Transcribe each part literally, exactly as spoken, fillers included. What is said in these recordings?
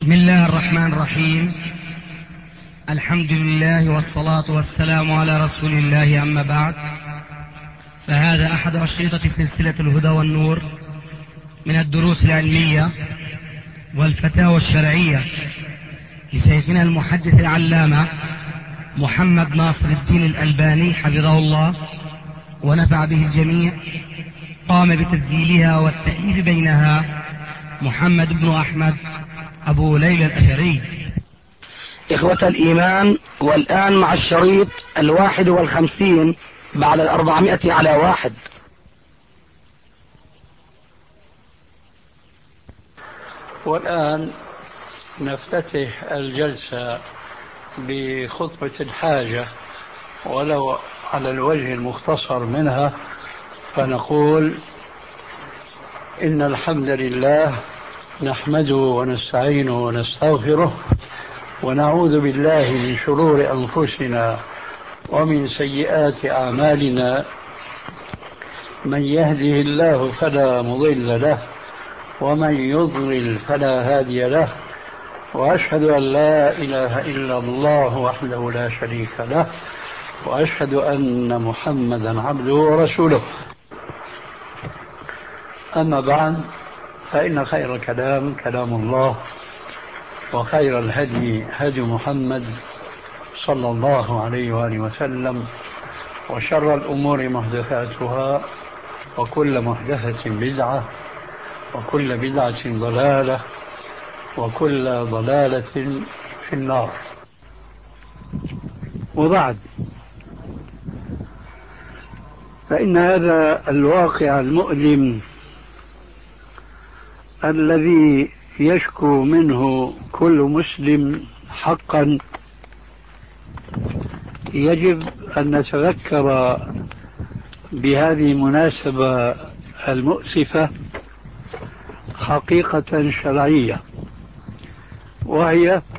بسم الله الرحمن الرحيم. الحمد لله والصلاة والسلام على رسول الله، أما بعد، فهذا أحد أشرطة سلسلة الهدى والنور من الدروس العلمية والفتاوى الشرعية لشيخنا المحدث العلامة محمد ناصر الدين الألباني حفظه الله ونفع به الجميع. قام بتسجيلها والتأليف بينها محمد بن أحمد أبو ليلى الأثري. إخوة الإيمان، والآن مع الشريط الواحد والخمسين بعد الأربعمائة على واحد. والآن نفتتح الجلسة بخطبة الحاجة ولو على الوجه المختصر منها، فنقول إن الحمد لله نحمده ونستعينه ونستغفره ونعوذ بالله من شرور أنفسنا ومن سيئات أعمالنا. من يهده الله فلا مضل له ومن يضلل فلا هادي له، وأشهد أن لا إله إلا الله وحده لا شريك له، وأشهد أن محمدا عبده ورسوله. أما بعد، فإن خير الكلام كلام الله، وخير الهدي هدي محمد صلى الله عليه وآله وسلم، وشر الأمور محدثاتها، وكل محدثة بدعة، وكل بدعة ضلالة، وكل ضلالة في النار. وبعد، فإن هذا الواقع المؤلم الذي يشكو منه كل مسلم حقا يجب أن نتذكر بهذه المناسبة المؤسفة حقيقة شرعية، وهي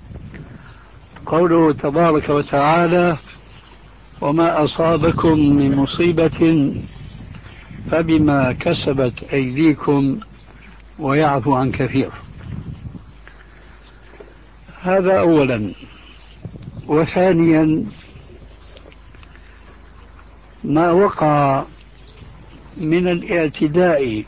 قوله تبارك وتعالى: وما أصابكم من مصيبة فبما كسبت أيديكم ويعفو عن كثير. هذا أولا. وثانيا، ما وقع من الاعتداء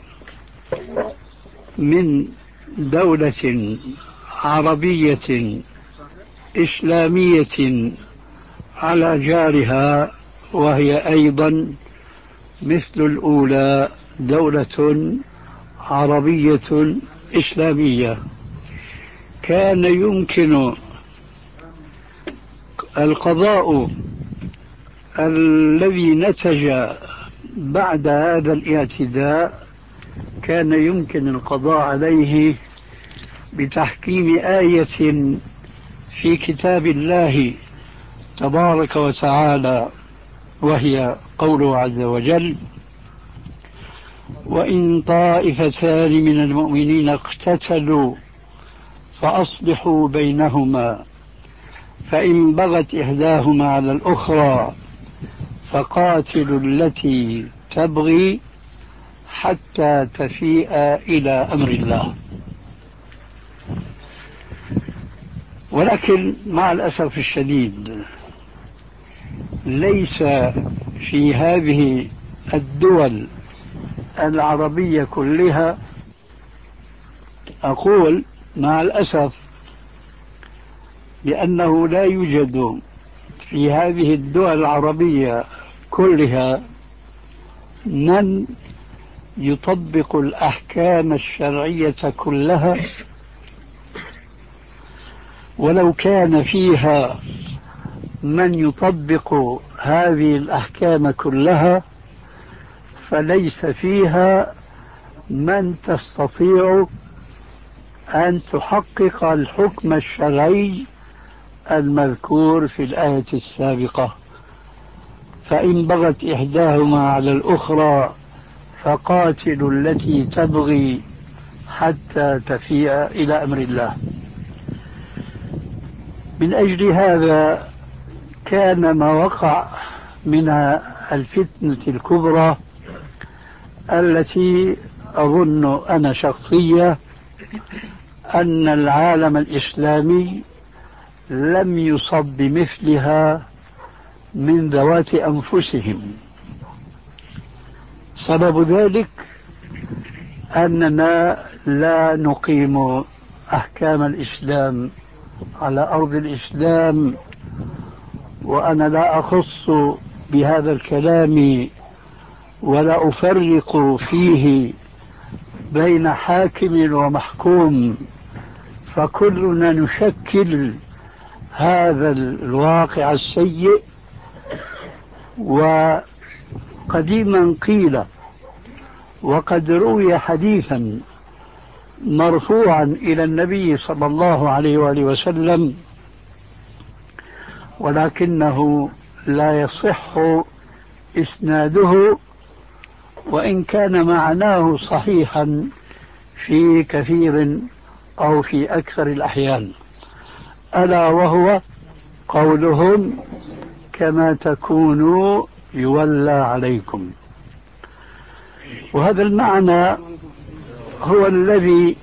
من دولة عربية إسلامية على جارها، وهي أيضا مثل الأولى دولة عربية إسلامية، كان يمكن القضاء الذي نتج بعد هذا الاعتداء كان يمكن القضاء عليه بتحكيم آية في كتاب الله تبارك وتعالى، وهي قوله عز وجل: وإن طائفتان من المؤمنين اقتتلوا فأصلحوا بينهما فإن بغت إحداهما على الأخرى فقاتلوا التي تبغي حتى تفيء إلى أمر الله. ولكن مع الأسف الشديد ليس في هذه الدول العربية كلها، أقول مع الأسف، لأنه لا يوجد في هذه الدول العربية كلها من يطبق الأحكام الشرعية كلها. ولو كان فيها من يطبق هذه الأحكام كلها فليس فيها من تستطيع أن تحقق الحكم الشرعي المذكور في الآية السابقة: فإن بغت إحداهما على الأخرى فقاتلوا التي تبغي حتى تفيء إلى أمر الله. من أجل هذا كان ما وقع من الفتنة الكبرى التي أظن أنا شخصيا أن العالم الإسلامي لم يصب بمثلها من ذوات أنفسهم. سبب ذلك أننا لا نقيم أحكام الإسلام على أرض الإسلام، وأنا لا أخص بهذا الكلام ولا أفرق فيه بين حاكم ومحكوم، فكلنا نشكل هذا الواقع السيء. وقديما قيل وقد روي حديثا مرفوعا إلى النبي صلى الله عليه وآله وسلم، ولكنه لا يصح إسناده، وإن كان معناه صحيحا في كثير أو في أكثر الأحيان، ألا وهو قولهم: كما تكونوا يولى عليكم. وهذا المعنى هو الذي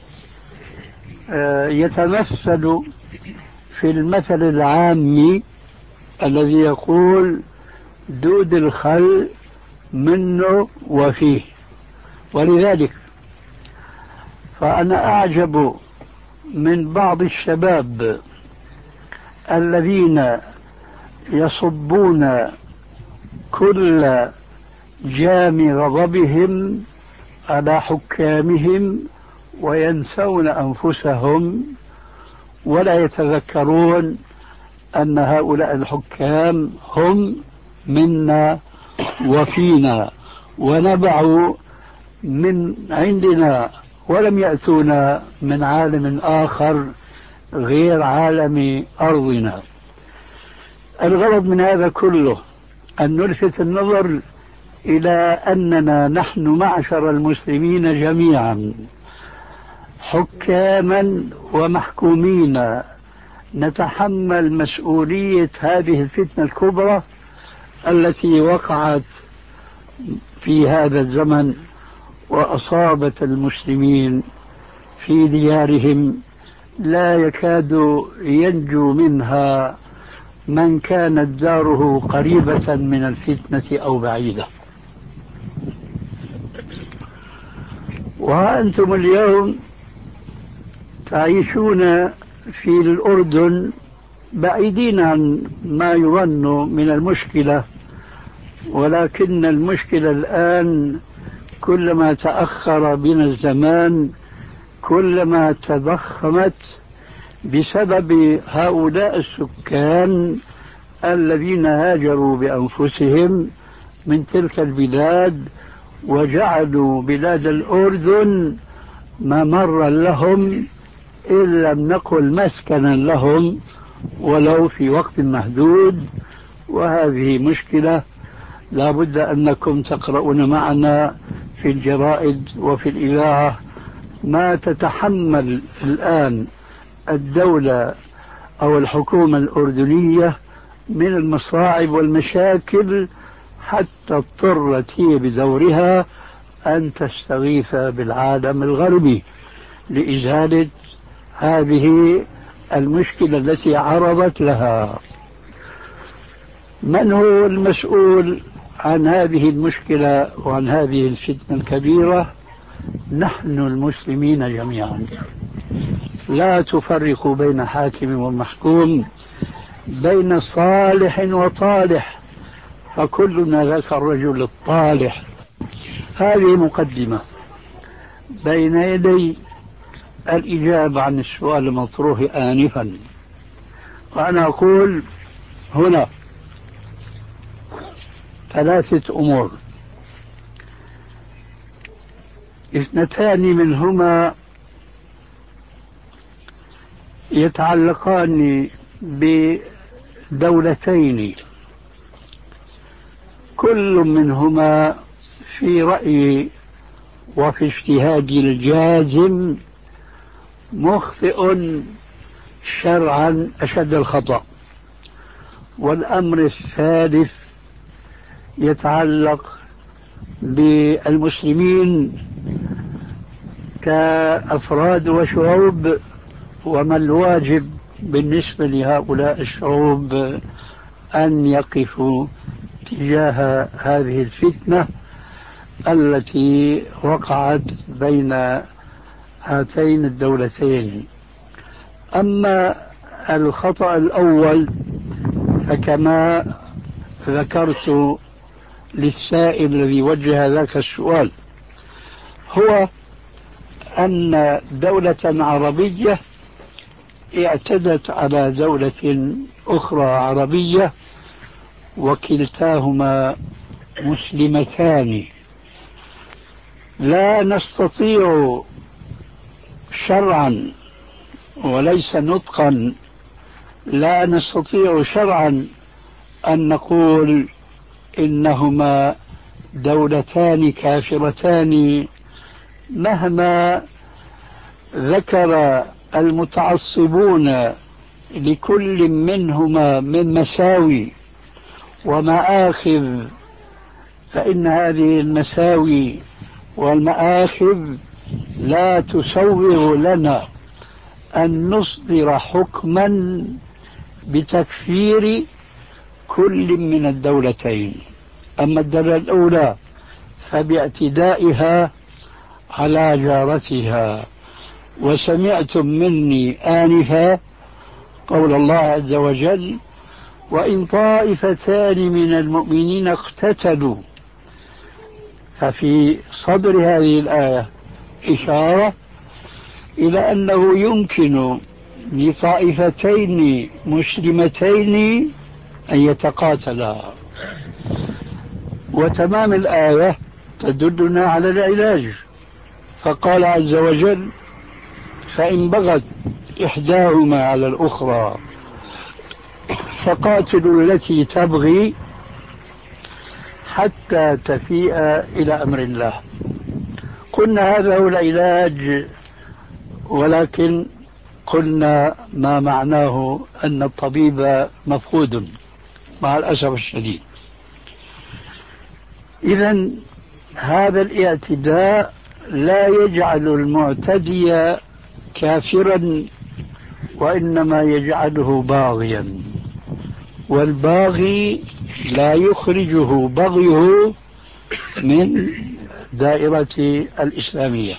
يتمثل في المثل العامي الذي يقول: دود الخل منه وفيه. ولذلك فأنا أعجب من بعض الشباب الذين يصبون كل جام غضبهم على حكامهم وينسون أنفسهم، ولا يتذكرون أن هؤلاء الحكام هم منا وفينا ونبعوا من عندنا، ولم يأتونا من عالم آخر غير عالم أرضنا. الغرض من هذا كله أن نلفت النظر إلى أننا نحن معشر المسلمين جميعا حكاما ومحكومين نتحمل مسؤولية هذه الفتنة الكبرى التي وقعت في هذا الزمن وأصابت المسلمين في ديارهم، لا يكاد ينجو منها من كانت داره قريبة من الفتنة أو بعيدة. وأنتم اليوم تعيشون في الأردن بعيدين عن ما يظن من المشكلة، ولكن المشكلة الآن كلما تأخر بنا الزمان كلما تضخمت بسبب هؤلاء السكان الذين هاجروا بأنفسهم من تلك البلاد وجعلوا بلاد الأردن ممرا لهم، إن لم نقل مسكنا لهم ولو في وقت محدود. وهذه مشكلة لا بد أنكم تقرؤون معنا في الجرائد وفي الإذاعة ما تتحمل الآن الدولة أو الحكومة الأردنية من المصاعب والمشاكل، حتى اضطرت هي بدورها أن تستغيث بالعالم الغربي لإزالة هذه المشكلة التي عرضت لها. من هو المسؤول عن هذه المشكلة وعن هذه الفتنة الكبيرة؟ نحن المسلمين جميعا. لا تفرقوا بين حاكم ومحكوم، بين صالح وطالح، فكلنا ذاك الرجل الطالح. هذه مقدمة بين يدي الإجابة عن السؤال المطروح آنفا. وأنا أقول هنا ثلاثة أمور، اثنتان منهما يتعلقان بدولتين، كل منهما في رأيي وفي اجتهادي الجازم مخطئ شرعا أشد الخطأ. والأمر الثالث يتعلق بالمسلمين كأفراد وشعوب وما الواجب بالنسبة لهؤلاء الشعوب أن يقفوا تجاه هذه الفتنة التي وقعت بين هاتين الدولتين. أما الخطأ الأول فكما ذكرت للسائل الذي وجه ذاك السؤال، هو أن دولة عربية اعتدت على دولة أخرى عربية وكلتاهما مسلمتان. لا نستطيع شرعا وليس نطقا، لا نستطيع شرعا أن نقول إنهما دولتان كافرتان مهما ذكر المتعصبون لكل منهما من مساوي ومآخذ، فإن هذه المساوي والمآخذ لا تسوغ لنا أن نصدر حكما بتكفير كل من الدولتين. أما الدولة الأولى فباعتدائها على جارتها. وسمعتم مني آنفا قول الله عز وجل: وإن طائفتان من المؤمنين اقتتلوا. ففي صدر هذه الآية إشارة إلى أنه يمكن لطائفتين مسلمتين أن يتقاتلا. وتمام الآية تدلنا على العلاج، فقال عز وجل: فإن بغت إحداهما على الأخرى فقاتلوا التي تبغي حتى تفيء إلى أمر الله. قلنا هذا هو العلاج، ولكن قلنا ما معناه أن الطبيب مفقود مع الأسف الشديد. إذن هذا الاعتداء لا يجعل المعتدي كافرا، وإنما يجعله باغيا، والباغي لا يخرجه بغيه من دائرة الإسلامية.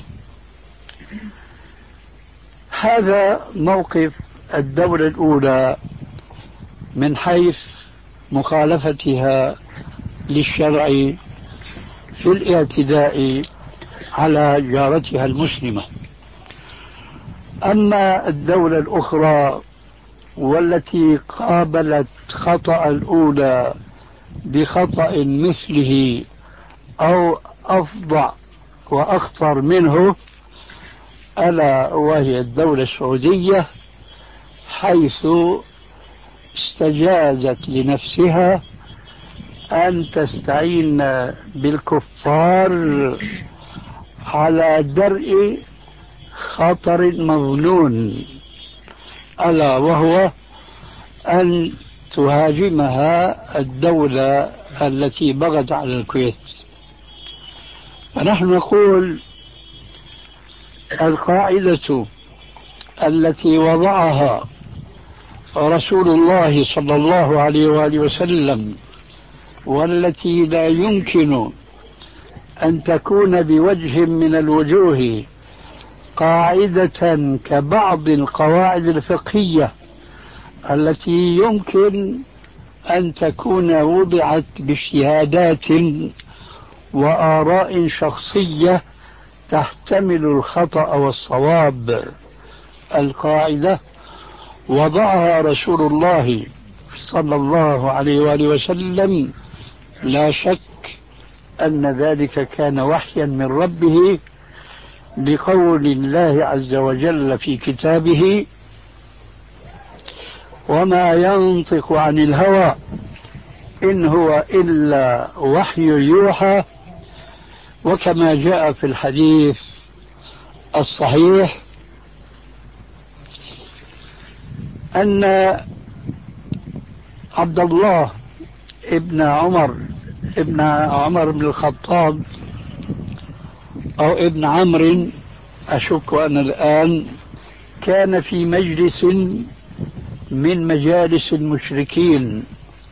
هذا موقف الدولة الأولى من حيث مخالفتها للشرع في الاعتداء على جارتها المسلمة. أما الدولة الأخرى والتي قابلت خطأ الأولى بخطأ مثله أو أفظع وأخطر منه، ألا وهي الدولة السعودية، حيث استجازت لنفسها أن تستعين بالكفار على درء خطر مظنون، ألا وهو أن تهاجمها الدولة التي بغت على الكويت. فنحن نقول القاعدة التي وضعها رسول الله صلى الله عليه وآله وسلم، والتي لا يمكن أن تكون بوجه من الوجوه قاعدة كبعض القواعد الفقهية التي يمكن أن تكون وضعت باجتهادات وآراء شخصية تحتمل الخطأ والصواب. القاعدة وضعها رسول الله صلى الله عليه وآله وسلم، لا شك أن ذلك كان وحيا من ربه، لقول الله عز وجل في كتابه: وما ينطق عن الهوى إن هو إلا وحي يوحى. وكما جاء في الحديث الصحيح أن عبد الله ابن عمر ابن عمر بن الخطاب أو ابن عمرو، أشك أنا الآن، كان في مجلس من مجالس المشركين.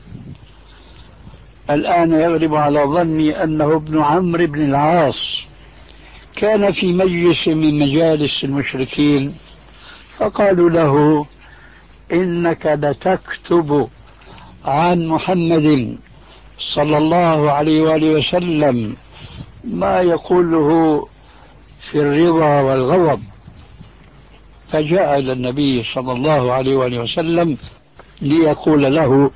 الآن يغلب على ظني أنه ابن عمرو بن العاص. كان في مجلس من مجالس المشركين فقالوا له: إنك لتكتب عن محمد صلى الله عليه وآله وسلم ما يقوله في الرضا والغضب. فجاء إلى النبي صلى الله عليه وآله وسلم ليقول له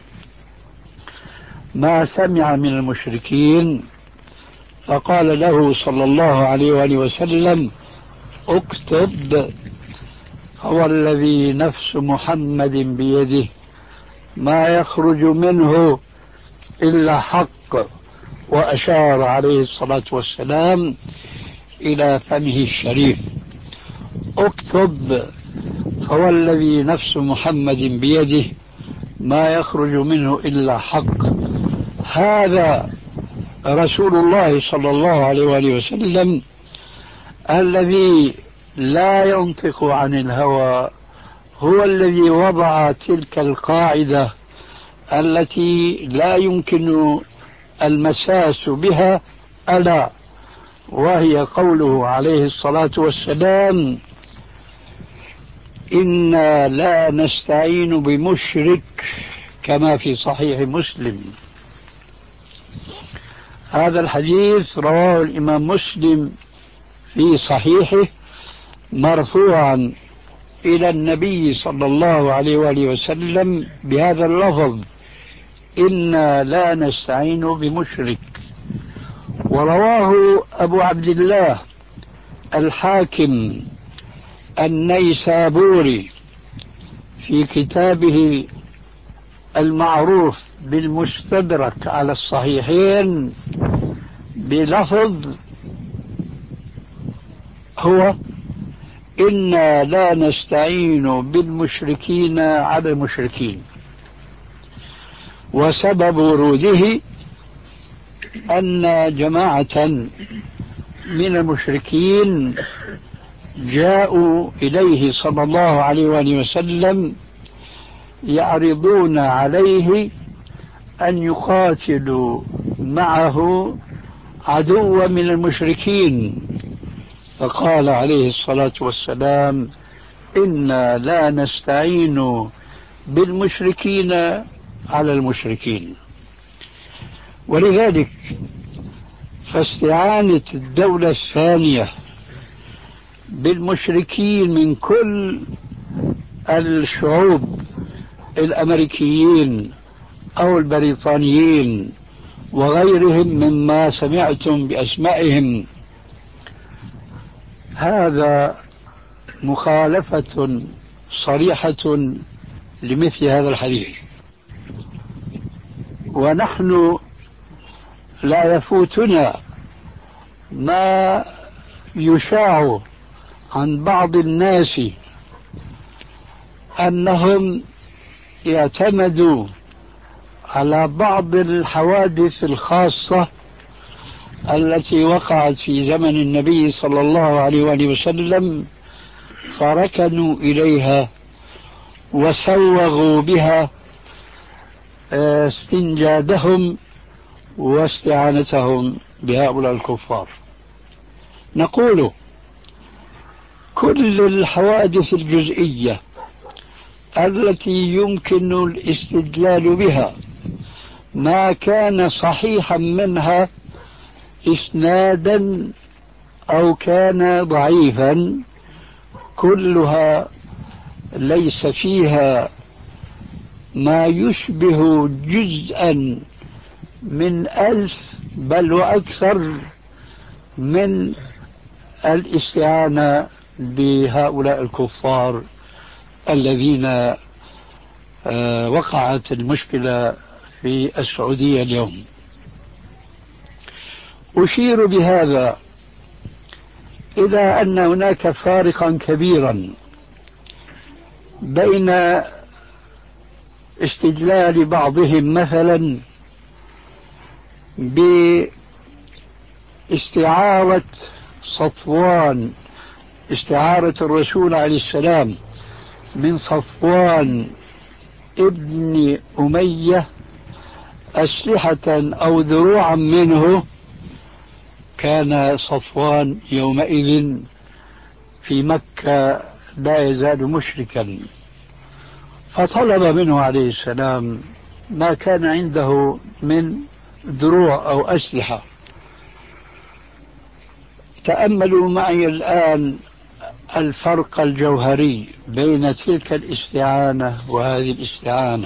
ما سمع من المشركين، فقال له صلى الله عليه وآله وسلم: اكتب، هو الذي نفس محمد بيده ما يخرج منه إلا حق. وأشار عليه الصلاة والسلام إلى فمه الشريف: اكتب، فهو الذي نفس محمد بيده ما يخرج منه إلا حق. هذا رسول الله صلى الله عليه وآله وسلم الذي لا ينطق عن الهوى، هو الذي وضع تلك القاعدة التي لا يمكن المساس بها، ألا وهي قوله عليه الصلاة والسلام: إنا لا نستعين بمشرك، كما في صحيح مسلم. هذا الحديث رواه الإمام مسلم في صحيحه مرفوعا إلى النبي صلى الله عليه وآله وسلم بهذا اللفظ: إنا لا نستعين بمشرك. ورواه أبو عبد الله الحاكم النيسابوري في كتابه المعروف بالمستدرك على الصحيحين بلفظ هو: إنا لا نستعين بالمشركين على المشركين. وسبب وروده أن جماعة من المشركين جاءوا إليه صلى الله عليه وآله وسلم يعرضون عليه أن يقاتلوا معه عدوا من المشركين، فقال عليه الصلاة والسلام: إنا لا نستعين بالمشركين على المشركين. ولذلك فاستعانة الدولة الثانية بالمشركين من كل الشعوب، الأمريكيين أو البريطانيين وغيرهم مما سمعتم بأسمائهم، هذا مخالفة صريحة لمثل هذا الحديث. ونحن لا يفوتنا ما يشاع عن بعض الناس أنهم يعتمدوا على بعض الحوادث الخاصة التي وقعت في زمن النبي صلى الله عليه وآله وسلم، فركنوا إليها وسوغوا بها استنجادهم واستعانتهم بهؤلاء الكفار. نقول كل الحوادث الجزئية التي يمكن الاستدلال بها ما كان صحيحا منها إسنادا أو كان ضعيفا، كلها ليس فيها ما يشبه جزءا من ألف بل وأكثر من الاستعانة بهؤلاء الكفار الذين وقعت المشكلة في السعودية اليوم. أشير بهذا إلى أن هناك فارقا كبيرا بين استدلال بعضهم مثلا باستعارة صفوان استعارة الرسول عليه السلام من صفوان ابن أمية أسلحة أو ذروعا منه، كان صفوان يومئذ في مكة لا يزال مشركا، فطلب منه عليه السلام ما كان عنده من دروع أو أسلحة. تأملوا معي الآن الفرق الجوهري بين تلك الاستعانة وهذه الاستعانة.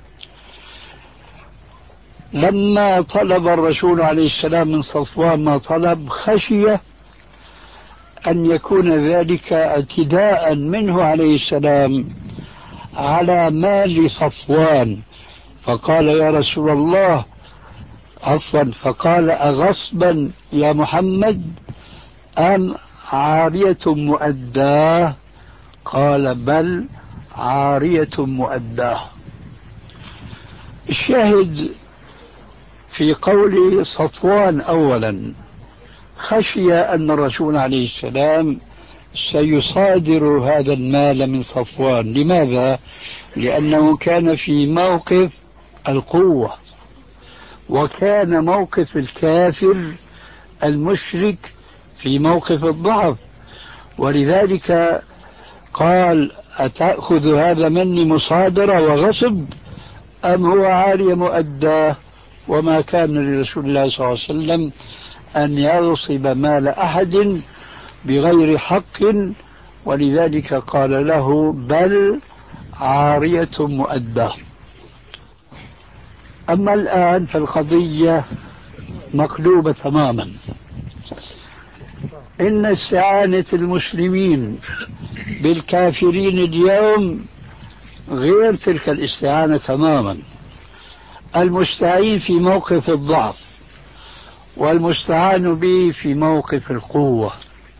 لما طلب الرسول عليه السلام من صفوان ما طلب، خشي أن يكون ذلك اعتداء منه عليه السلام على مال صفوان، فقال يا رسول الله، عفوا، فقال أغصبا يا محمد أم عارية مؤداه؟ قال بل عارية مؤداه. الشاهد في قول صفوان أولا، خشي أن الرسول عليه السلام سيصادر هذا المال من صفوان. لماذا؟ لأنه كان في موقف القوة، وكان موقف الكافر المشرك في موقف الضعف، ولذلك قال أتأخذ هذا مني مصادرة وغصب أم هو عارية مؤداه؟ وما كان لرسول الله صلى الله عليه وسلم أن يغصب مال أحد بغير حق، ولذلك قال له بل عارية مؤداه. أما الآن فالقضية مقلوبة تماما. إن استعانة المسلمين بالكافرين اليوم غير تلك الاستعانة تماما. المستعين في موقف الضعف والمستعان به في موقف القوة.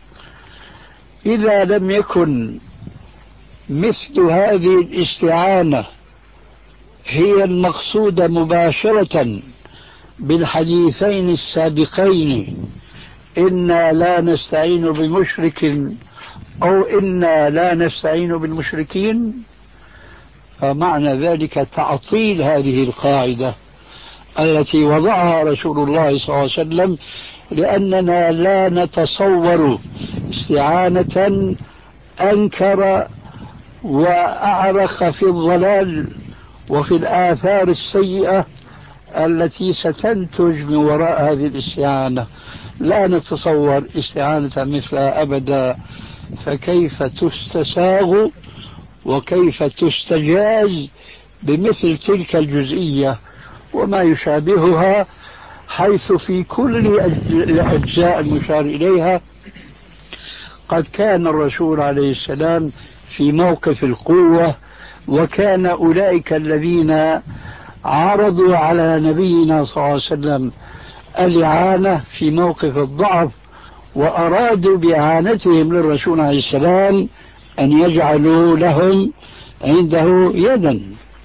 إذا لم يكن مثل هذه الاستعانة هي المقصودة مباشرة بالحديثين السابقين، إنا لا نستعين بمشرك أو إنا لا نستعين بالمشركين، فمعنى ذلك تعطيل هذه القاعدة التي وضعها رسول الله صلى الله عليه وسلم، لأننا لا نتصور استعانة أنكر وأعرق في الضلال وفي الآثار السيئة التي ستنتج من وراء هذه الاستعانة. لا نتصور استعانة مثلها أبدا، فكيف تستساغ وكيف تستجاز بمثل تلك الجزئية وما يشابهها، حيث في كل الأجزاء المشار إليها قد كان الرسول عليه السلام في موقف القوة، وكان أولئك الذين عرضوا على نبينا صلى الله عليه وسلم الإعانة في موقف الضعف، وأرادوا بإعانتهم للرسول عليه السلام أن يجعلوا لهم عنده يدا.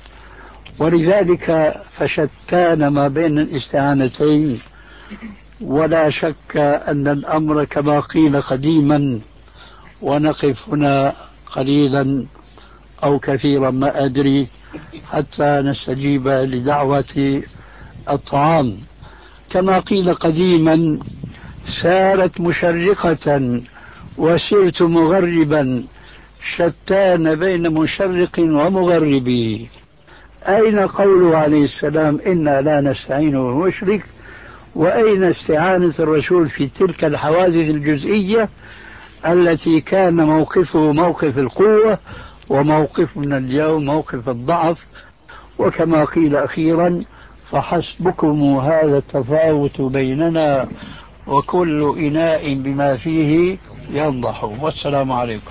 ولذلك فشتان ما بين الاستعانتين، ولا شك أن الأمر كما قيل قديما. ونقف هنا قليلا أو كثيرا ما أدري حتى نستجيب لدعوة الطعام. كما قيل قديما سارت مشرقة وسرت مغربا، شتان بين مشرق ومغرب. أين قوله عليه السلام إنا لا نستعين بالمشرك؟ وأين استعانة الرسول في تلك الحوادث الجزئية التي كان موقفه موقف القوة وموقفنا اليوم موقف الضعف؟ وكما قيل أخيرا فحسبكم هذا التفاوت بيننا وكل إناء بما فيه ينضح. والسلام عليكم.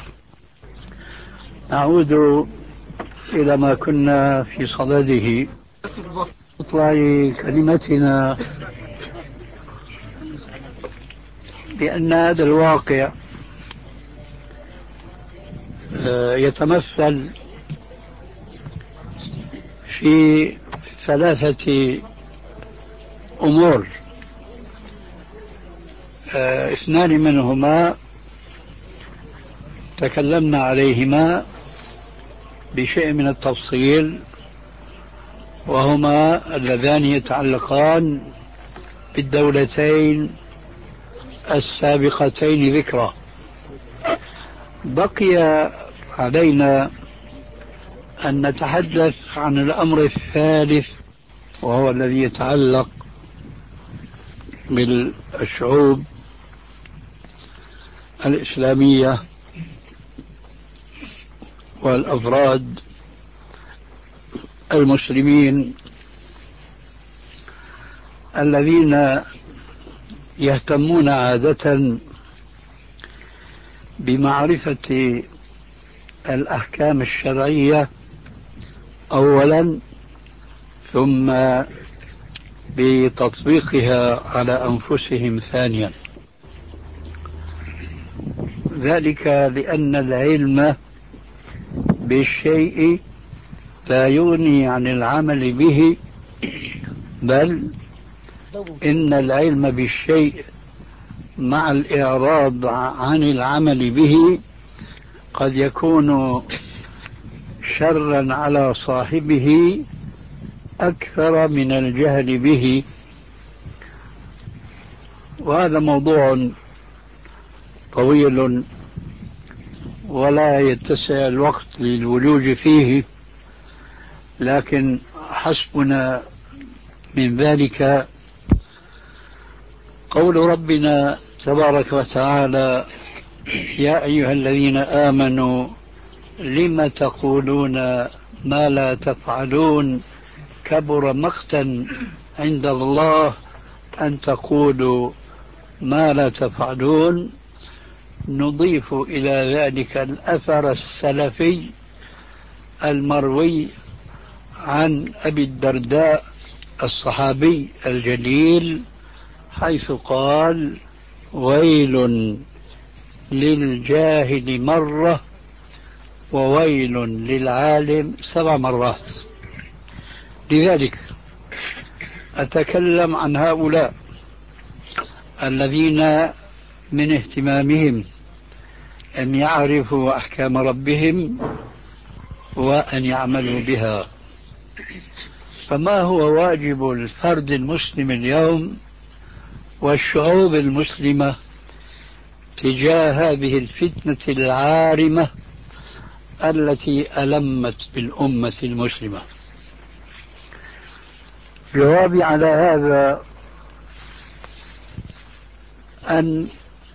نعود إلى ما كنا في صدده. اطلع كلمتنا بأن هذا الواقع يتمثل في ثلاثة أمور، اثنان منهما تكلمنا عليهما بشيء من التفصيل، وهما اللذان يتعلقان بالدولتين السابقتين ذكرى. بقي علينا أن نتحدث عن الأمر الثالث، وهو الذي يتعلق بالشعوب الإسلامية والأفراد المسلمين الذين يهتمون عادة بمعرفة الأحكام الشرعية أولا، ثم بتطبيقها على أنفسهم ثانيا. ذلك لأن العلم بالشيء لا يغني عن العمل به، بل إن العلم بالشيء مع الإعراض عن العمل به قد يكون شرا على صاحبه أكثر من الجهل به. وهذا موضوع طويل ولا يتسع الوقت للولوج فيه، لكن حسبنا من ذلك قول ربنا تبارك وتعالى: يا أيها الذين آمنوا لم تقولون ما لا تفعلون كبر مقتا عند الله أن تقولوا ما لا تفعلون. نضيف إلى ذلك الأثر السلفي المروي عن أبي الدرداء الصحابي الجليل، حيث قال: ويل للجاهل مرة وويل للعالم سبع مرات. لذلك أتكلم عن هؤلاء الذين من اهتمامهم أن يعرفوا أحكام ربهم وأن يعملوا بها. فما هو واجب الفرد المسلم اليوم والشعوب المسلمة تجاه هذه الفتنة العارمة التي ألمت بالأمة المسلمة؟ جوابي على هذا أن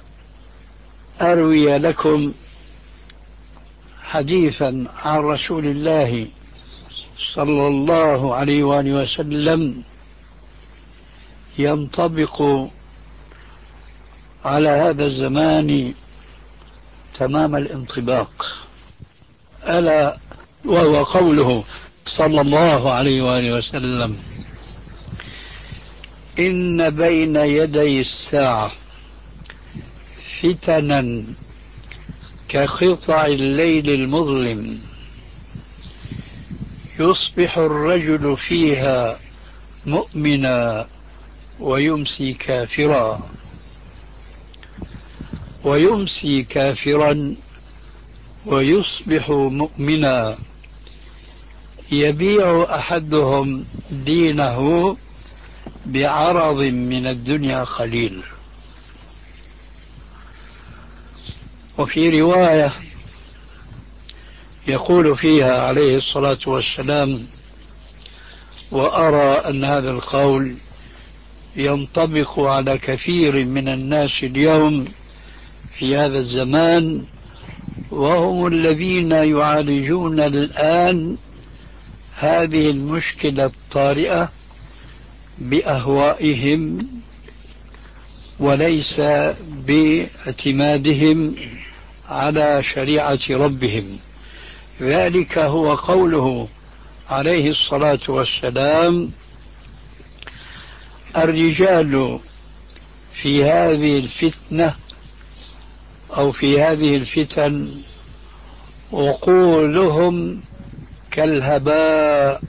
أروي لكم حديثا عن رسول الله صلى الله عليه وآله وسلم ينطبق على هذا الزمان تمام الانطباق، ألا وهو قوله صلى الله عليه وآله وسلم: إن بين يدي الساعة فتنا كقطع الليل المظلم يصبح الرجل فيها مؤمنا ويمسي كافرا، ويمسي كافرا ويصبح مؤمنا، يبيع أحدهم دينه بعرض من الدنيا قليل. وفي رواية يقول فيها عليه الصلاة والسلام: وأرى أن هذا القول ينطبق على كثير من الناس اليوم في هذا الزمان، وهم الذين يعالجون الآن هذه المشكلة الطارئة بأهوائهم وليس باعتمادهم على شريعة ربهم. ذلك هو قوله عليه الصلاة والسلام: الرجال في هذه الفتنة أو في هذه الفتن عقولهم كالهباء،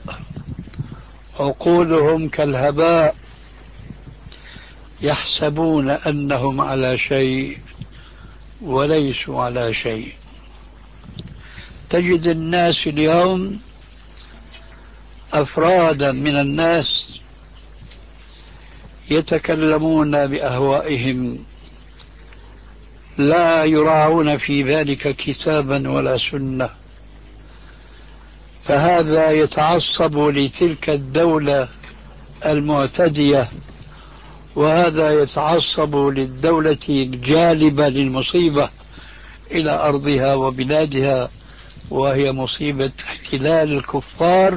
عقولهم كالهباء، يحسبون أنهم على شيء وليسوا على شيء. تجد الناس اليوم أفرادا من الناس يتكلمون بأهوائهم، لا يراعون في ذلك كتابا ولا سنة، فهذا يتعصب لتلك الدولة المعتدية، وهذا يتعصب للدولة الجالبة للمصيبة إلى أرضها وبلادها، وهي مصيبة احتلال الكفار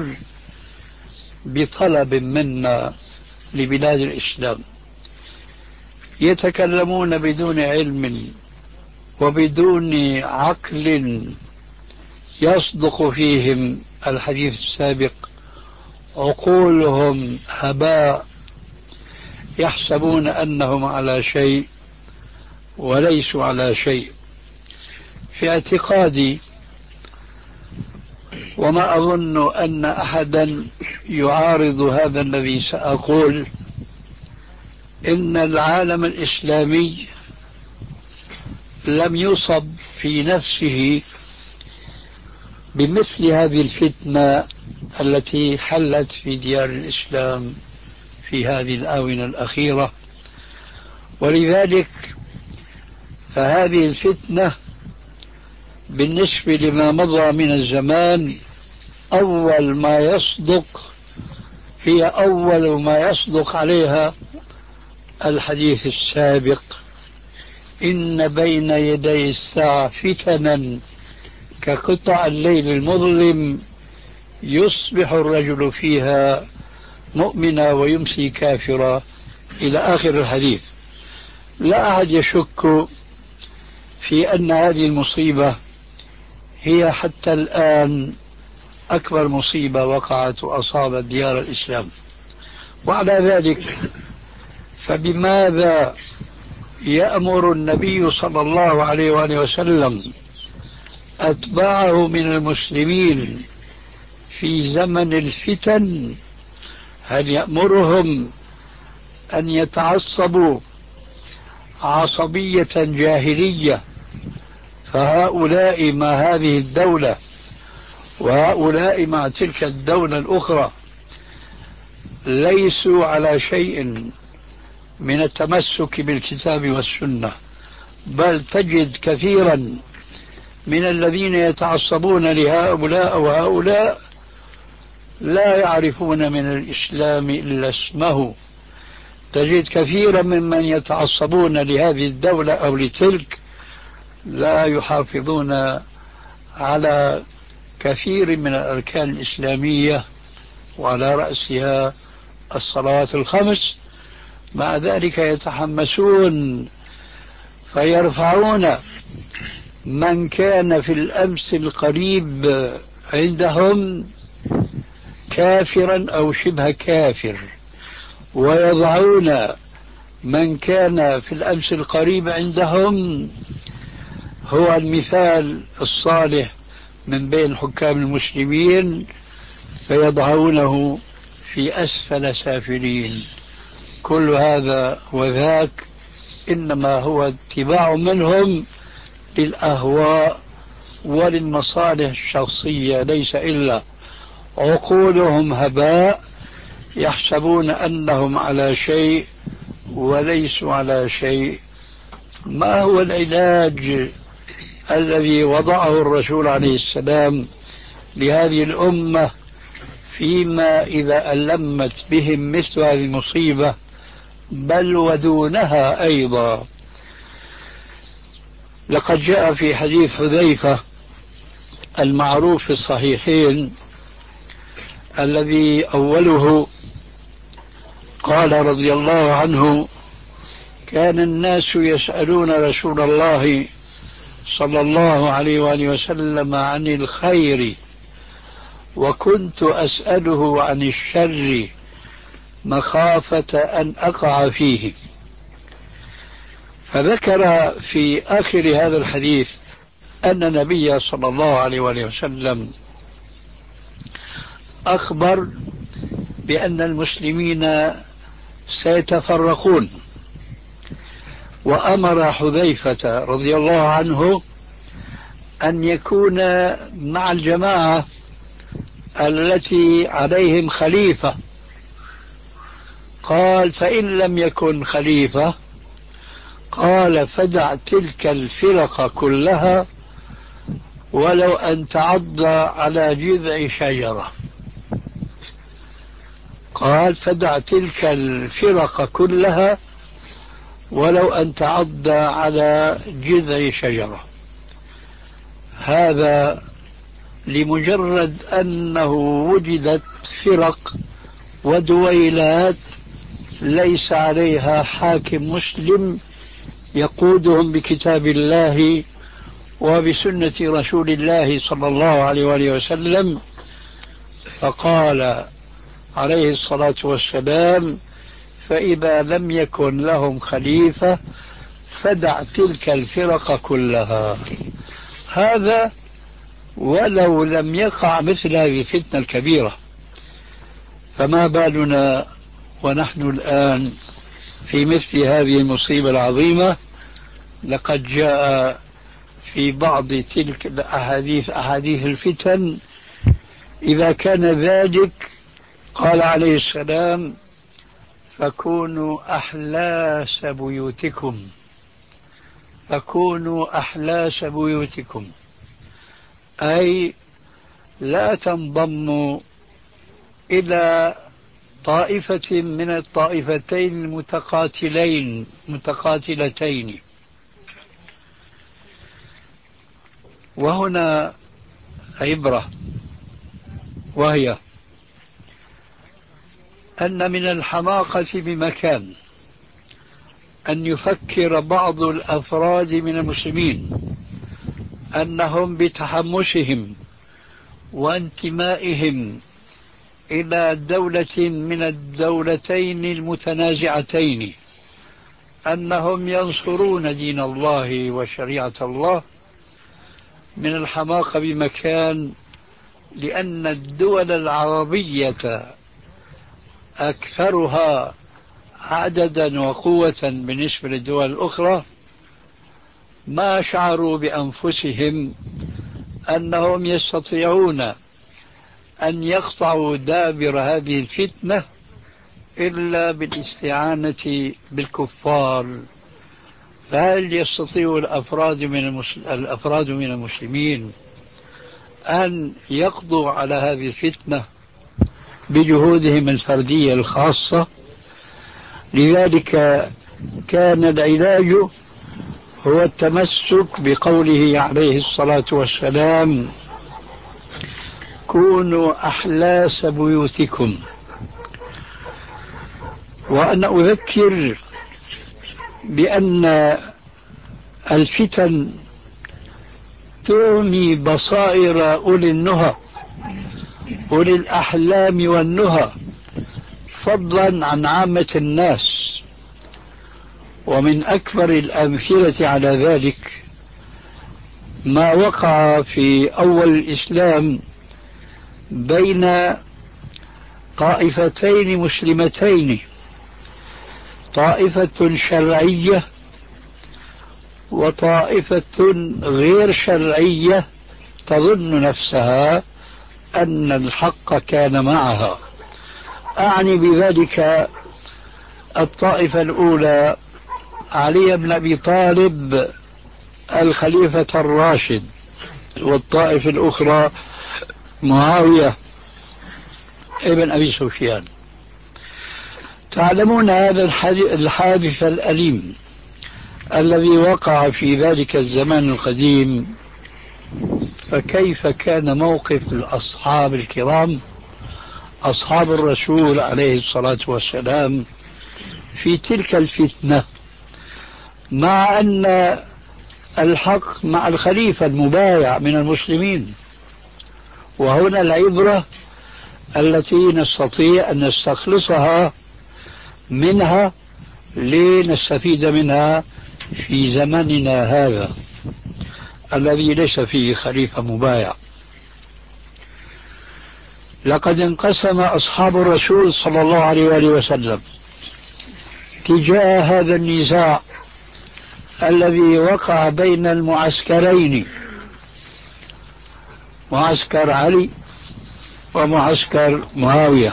بطلب منا لبلاد الإسلام. يتكلمون بدون علم وبدون عقل يصدق فيهم الحديث السابق: عقولهم هباء، يحسبون أنهم على شيء وليسوا على شيء. في اعتقادي، وما أظن أن أحدا يعارض هذا الذي سأقول، إن العالم الإسلامي لم يصب في نفسه بمثل هذه الفتنة التي حلت في ديار الإسلام في هذه الآونة الأخيرة، ولذلك فهذه الفتنة بالنسبة لما مضى من الزمان أول ما يصدق، هي أول ما يصدق عليها الحديث السابق: إن بين يدي الساعة فتنا كقطع الليل المظلم يصبح الرجل فيها مؤمنا ويمسي كافرا، إلى آخر الحديث. لا أحد يشك في أن هذه المصيبة هي حتى الآن أكبر مصيبة وقعت وأصابت ديار الإسلام. وعلى ذلك فبماذا يأمر النبي صلى الله عليه وآله وسلم أتباعه من المسلمين في زمن الفتن؟ هل يأمرهم أن يتعصبوا عصبية جاهلية، فهؤلاء مع هذه الدولة وهؤلاء مع تلك الدولة الأخرى ليسوا على شيء من التمسك بالكتاب والسنة؟ بل تجد كثيرا من الذين يتعصبون لهؤلاء وهؤلاء لا يعرفون من الإسلام إلا اسمه. تجد كثيرا ممن يتعصبون لهذه الدولة أو لتلك لا يحافظون على كثير من الأركان الإسلامية، وعلى رأسها الصلاة الخمس. مع ذلك يتحمسون فيرفعون من كان في الأمس القريب عندهم كافرا أو شبه كافر، ويضعون من كان في الأمس القريب عندهم هو المثال الصالح من بين حكام المسلمين، فيضعونه في أسفل سافلين. كل هذا وذاك إنما هو اتباع منهم للأهواء وللمصالح الشخصية، ليس إلا. عقولهم هباء، يحسبون أنهم على شيء وليسوا على شيء. ما هو العلاج الذي وضعه الرسول عليه السلام لهذه الأمة فيما إذا ألمت بهم مثل هذه المصيبة، بل ودونها أيضا؟ لقد جاء في حديث حذيفة المعروف في الصحيحين الذي أوله قال رضي الله عنه: كان الناس يسألون رسول الله صلى الله عليه وآله وسلم عن الخير، وكنت أسأله عن الشر مخافة أن أقع فيه. فذكر في آخر هذا الحديث أن النبي صلى الله عليه وآله وسلم أخبر بأن المسلمين سيتفرقون، وأمر حذيفة رضي الله عنه أن يكون مع الجماعة التي عليهم خليفة. قال فإن لم يكن خليفة قال فدع تلك الفرق كلها ولو أن تعض على جذع شجرة. قال فدع تلك الفرق كلها ولو أن تعض على جذع شجرة. هذا لمجرد أنه وجدت فرق ودويلات ليس عليها حاكم مسلم يقودهم بكتاب الله وبسنة رسول الله صلى الله عليه وآله وسلم. فقال عليه الصلاة والسلام فإذا لم يكن لهم خليفة فدع تلك الفرق كلها. هذا ولو لم يقع مثل هذه الفتنة الكبيرة، فما بالنا ونحن الآن في مثل هذه المصيبة العظيمة. لقد جاء في بعض تلك الأحاديث أحاديث الفتن إذا كان ذلك قال عليه السلام فكونوا أحلاس بيوتكم، فكونوا أحلاس بيوتكم، أي لا تنضموا إلى طائفة من الطائفتين المتقاتلين متقاتلتين. وهنا عبرة، وهي أن من الحماقة بمكان أن يفكر بعض الأفراد من المسلمين أنهم بتحمسهم وانتمائهم إلى دولة من الدولتين المتنازعتين أنهم ينصرون دين الله وشريعة الله. من الحماقة بمكان، لأن الدول العربية أكثرها عددا وقوة بالنسبة للدول الأخرى ما شعروا بأنفسهم أنهم يستطيعون أن يقطعوا دابر هذه الفتنة إلا بالاستعانة بالكفار. فهل يستطيع الأفراد من الأفراد من المسلمين أن يقضوا على هذه الفتنة بجهودهم الفردية الخاصة؟ لذلك كان العلاج هو التمسك بقوله عليه الصلاة والسلام كونوا أحلاس بيوتكم. وأنا أذكر بأن الفتن تعمي بصائر أولي النهى أولي الأحلام والنهى فضلا عن عامة الناس. ومن أكبر الأمثلة على ذلك ما وقع في أول الإسلام بين طائفتين مسلمتين، طائفة شرعية وطائفة غير شرعية تظن نفسها أن الحق كان معها. أعني بذلك الطائفة الأولى علي بن أبي طالب الخليفة الراشد، والطائفة الأخرى معاوية ابن أبي سفيان. تعلمون هذا الحادث الأليم الذي وقع في ذلك الزمان القديم، فكيف كان موقف الأصحاب الكرام أصحاب الرسول عليه الصلاة والسلام في تلك الفتنة، مع أن الحق مع الخليفة المبايع من المسلمين. وهنا العبرة التي نستطيع أن نستخلصها منها لنستفيد منها في زمننا هذا الذي ليس فيه خليفة مبايع. لقد انقسم أصحاب الرسول صلى الله عليه وآله وسلم تجاه هذا النزاع الذي وقع بين المعسكرين معسكر علي ومعسكر معاوية.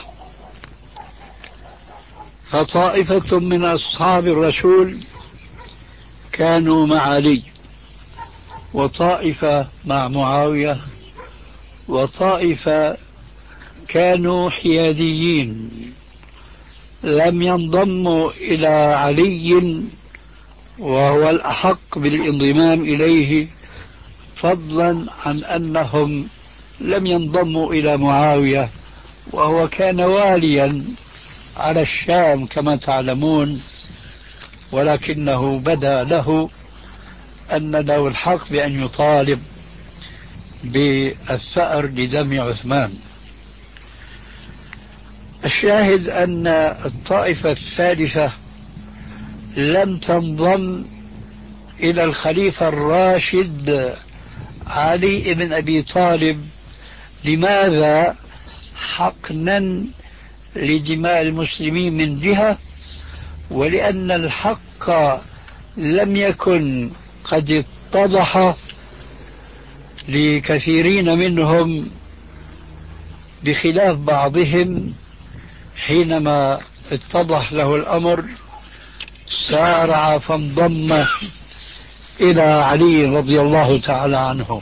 فطائفة من أصحاب الرسول كانوا مع علي، وطائفة مع معاوية، وطائفة كانوا حياديين لم ينضموا إلى علي وهو الأحق بالانضمام إليه، فضلا عن أنهم لم ينضموا إلى معاوية وهو كان واليا على الشام كما تعلمون، ولكنه بدا له أن له الحق بأن يطالب بالثأر لدم عثمان. الشاهد أن الطائفة الثالثة لم تنضم إلى الخليفة الراشد علي بن أبي طالب. لماذا؟ حقنا لدماء المسلمين من جهة، ولأن الحق لم يكن قد اتضح لكثيرين منهم بخلاف بعضهم. حينما اتضح له الأمر سارع فانضم إلى علي رضي الله تعالى عنه.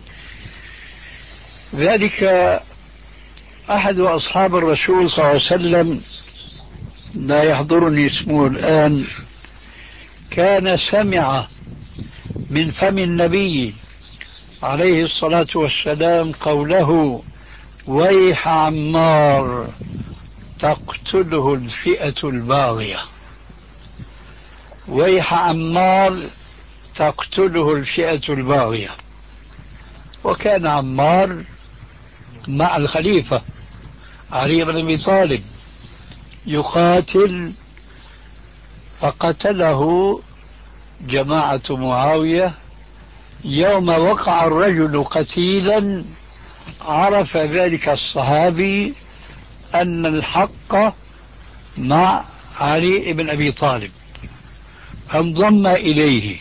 ذلك أحد أصحاب الرسول صلى الله عليه وسلم، لا يحضرني اسمه الآن، كان سمع من فم النبي عليه الصلاة والسلام قوله: ويح عمار تقتله الفئة الباغية. ويح عمار تقتله الفئة الباغية. وكان عمار مع الخليفة علي بن أبي طالب يقاتل، فقتله جماعة معاوية. يوم وقع الرجل قتيلا عرف ذلك الصحابي أن الحق مع علي بن أبي طالب، فانضم إليه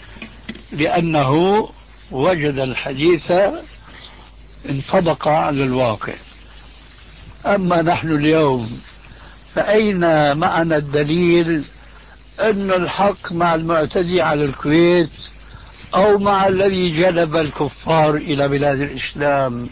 لأنه وجد الحديث انطبق على الواقع. أما نحن اليوم فأين معنا الدليل أن الحق مع المعتدي على الكويت أو مع الذي جلب الكفار إلى بلاد الإسلام؟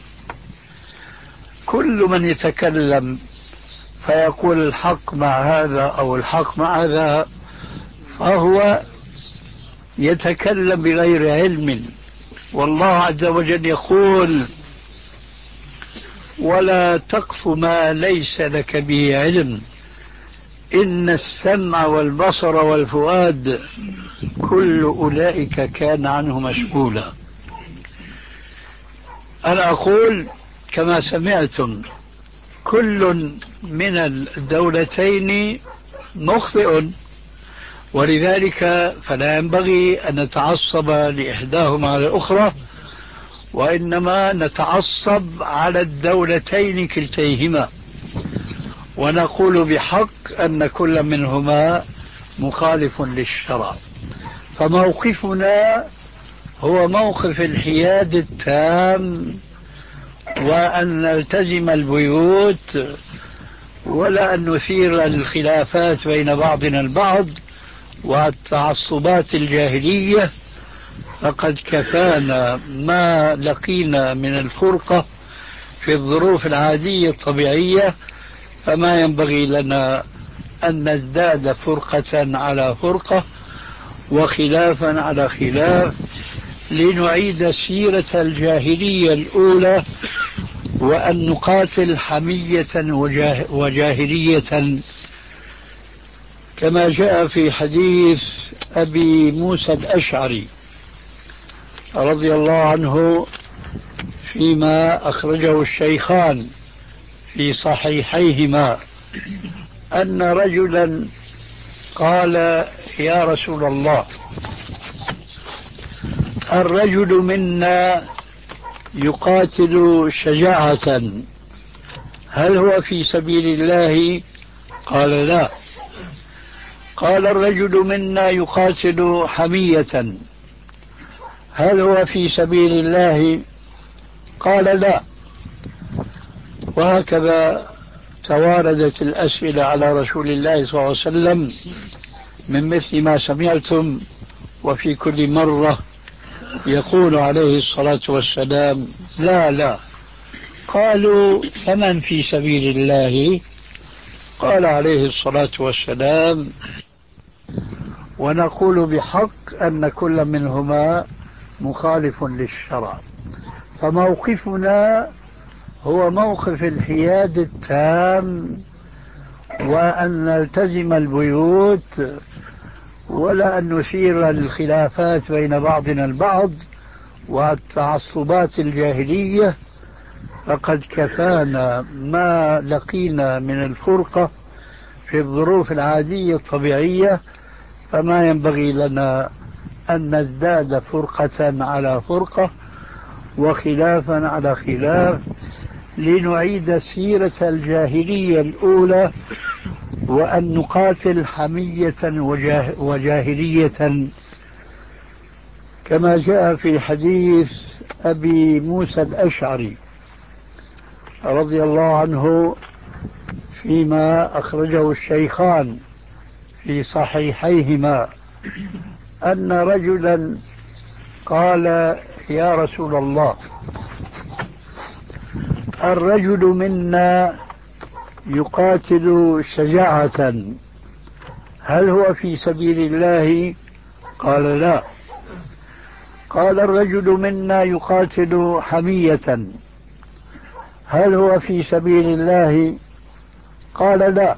كل من يتكلم فيقول الحق مع هذا أو الحق مع هذا فهو يتكلم بغير علم. والله عز وجل يقول: ولا تقف ما ليس لك به علم إن السمع والبصر والفؤاد كل أولئك كان عنه مسؤولا. أنا أقول كما سمعتم: كل من الدولتين مخطئ، ولذلك فلا ينبغي أن نتعصب لإحداهما على الأخرى، وإنما نتعصب على الدولتين كلتيهما، ونقول بحق أن كل منهما مخالف للشرع. فموقفنا هو موقف الحياد التام، وأن نلتزم البيوت ولا أن نثير الخلافات بين بعضنا البعض والتعصبات الجاهلية. فقد كفانا ما لقينا من الفرقة في الظروف العادية الطبيعية، فما ينبغي لنا أن نزداد فرقة على فرقة وخلافا على خلاف لنعيد سيرة الجاهلية الأولى، وأن نقاتل حمية وجاهلية كما جاء في حديث أبي موسى الأشعري رضي الله عنه فيما أخرجه الشيخان في صحيحيهما أن رجلا قال: يا رسول الله، الرجل منا يقاتل شجاعة، هل هو في سبيل الله؟ قال: لا. قال: الرجل منا يقاتل حمية، هل هو في سبيل الله؟ قال لا. وهكذا تواردت الأسئلة على رسول الله صلى الله عليه وسلم من مثل ما سمعتم، وفي كل مرة يقول عليه الصلاة والسلام لا لا. قالوا فمن في سبيل الله؟ قال عليه الصلاة والسلام، ونقول بحق أن كل منهما مخالف للشرع، فموقفنا هو موقف الحياد التام، وأن نلتزم البيوت ولا أن نثير الخلافات بين بعضنا البعض والتعصبات الجاهلية، فقد كفانا ما لقينا من الفرقة في الظروف العادية الطبيعية، فما ينبغي لنا أن نزداد فرقة على فرقة وخلافا على خلاف لنعيد سيرة الجاهلية الأولى، وأن نقاتل حمية وجاه وجاهلية، كما جاء في حديث أبي موسى الأشعري رضي الله عنه فيما أخرجه الشيخان في صحيحيهما، أن رجلا قال يا رسول الله، الرجل منا يقاتل شجاعة، هل هو في سبيل الله؟ قال لا. قال الرجل منا يقاتل حمية، هل هو في سبيل الله؟ قال لا.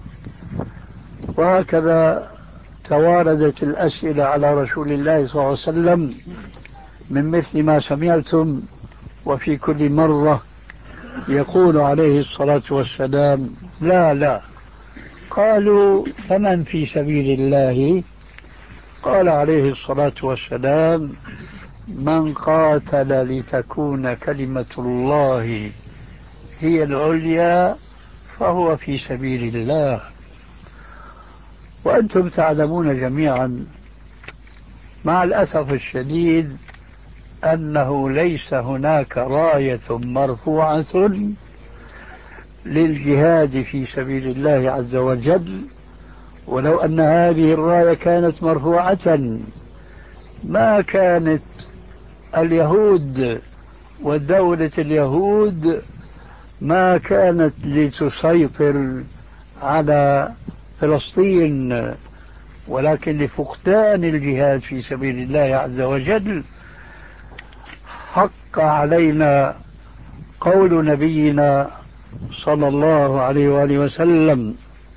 وهكذا تواردت الأسئلة على رسول الله صلى الله عليه وسلم من مثل ما سمعتم، وفي كل مرة يقول عليه الصلاة والسلام لا لا. قالوا فمن في سبيل الله؟ قال عليه الصلاة والسلام من قاتل لتكون كلمة الله هي العليا فهو في سبيل الله. وأنتم تعلمون جميعا مع الأسف الشديد أنه ليس هناك راية مرفوعة للجهاد في سبيل الله عز وجل، ولو أن هذه الراية كانت مرفوعة ما كانت اليهود ودولة اليهود ما كانت لتسيطر على فلسطين، ولكن لفقدان الجهاد في سبيل الله عز وجل حق علينا قول نبينا صلى الله عليه وآله وسلم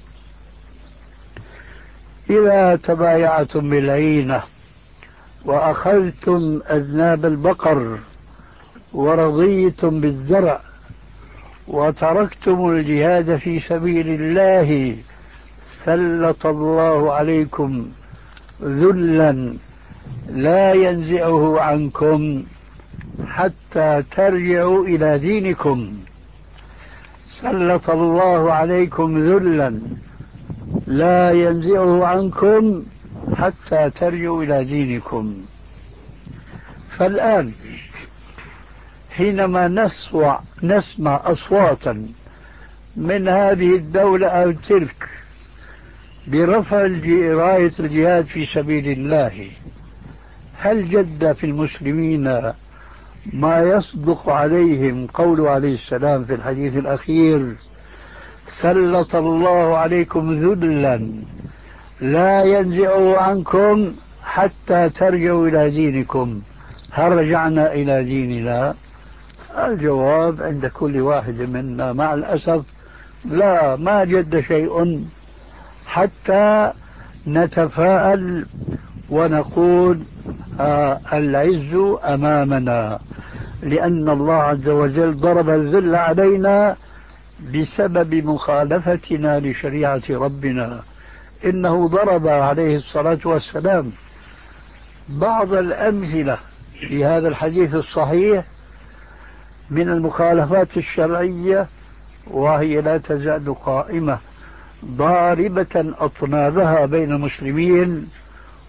إذا تبايعتم بالعينة وأخذتم أذناب البقر ورضيتم بالزرع وتركتم الجهاد في سبيل الله سلط الله عليكم ذلا لا ينزعه عنكم حتى ترجعوا إلى دينكم. سلط الله عليكم ذلا لا ينزعه عنكم حتى ترجعوا إلى دينكم. فالآن حينما نسمع, نسمع أصواتا من هذه الدولة أو تلك برفع راية الجهاد في سبيل الله، هل جد في المسلمين ما يصدق عليهم قوله عليه السلام في الحديث الأخير سلط الله عليكم ذلا لا ينزعه عنكم حتى ترجعوا إلى دينكم؟ هل رجعنا إلى ديننا؟ الجواب عند كل واحد منا مع الأسف لا، ما جد شيء، حتى نتفاءل ونقول آه العز أمامنا، لأن الله عز وجل ضرب الذل علينا بسبب مخالفتنا لشريعة ربنا. إنه ضرب عليه الصلاة والسلام بعض الأمثلة في هذا الحديث الصحيح من المخالفات الشرعية، وهي لا تزال قائمة ضاربة أطنابها بين المسلمين.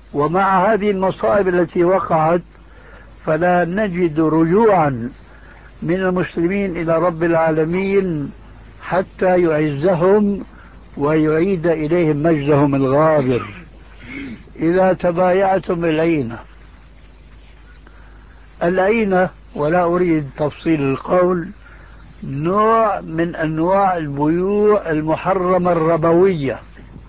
ومع هذه المصائب التي وقعت فلا نجد رجوعا من المسلمين إلى رب العالمين حتى يعزهم ويعيد إليهم مجدهم الغابر. إذا تبايعتم بالعينة، العينة ولا أريد تفصيل القول، نوع من أنواع البيوع المحرمة الربوية،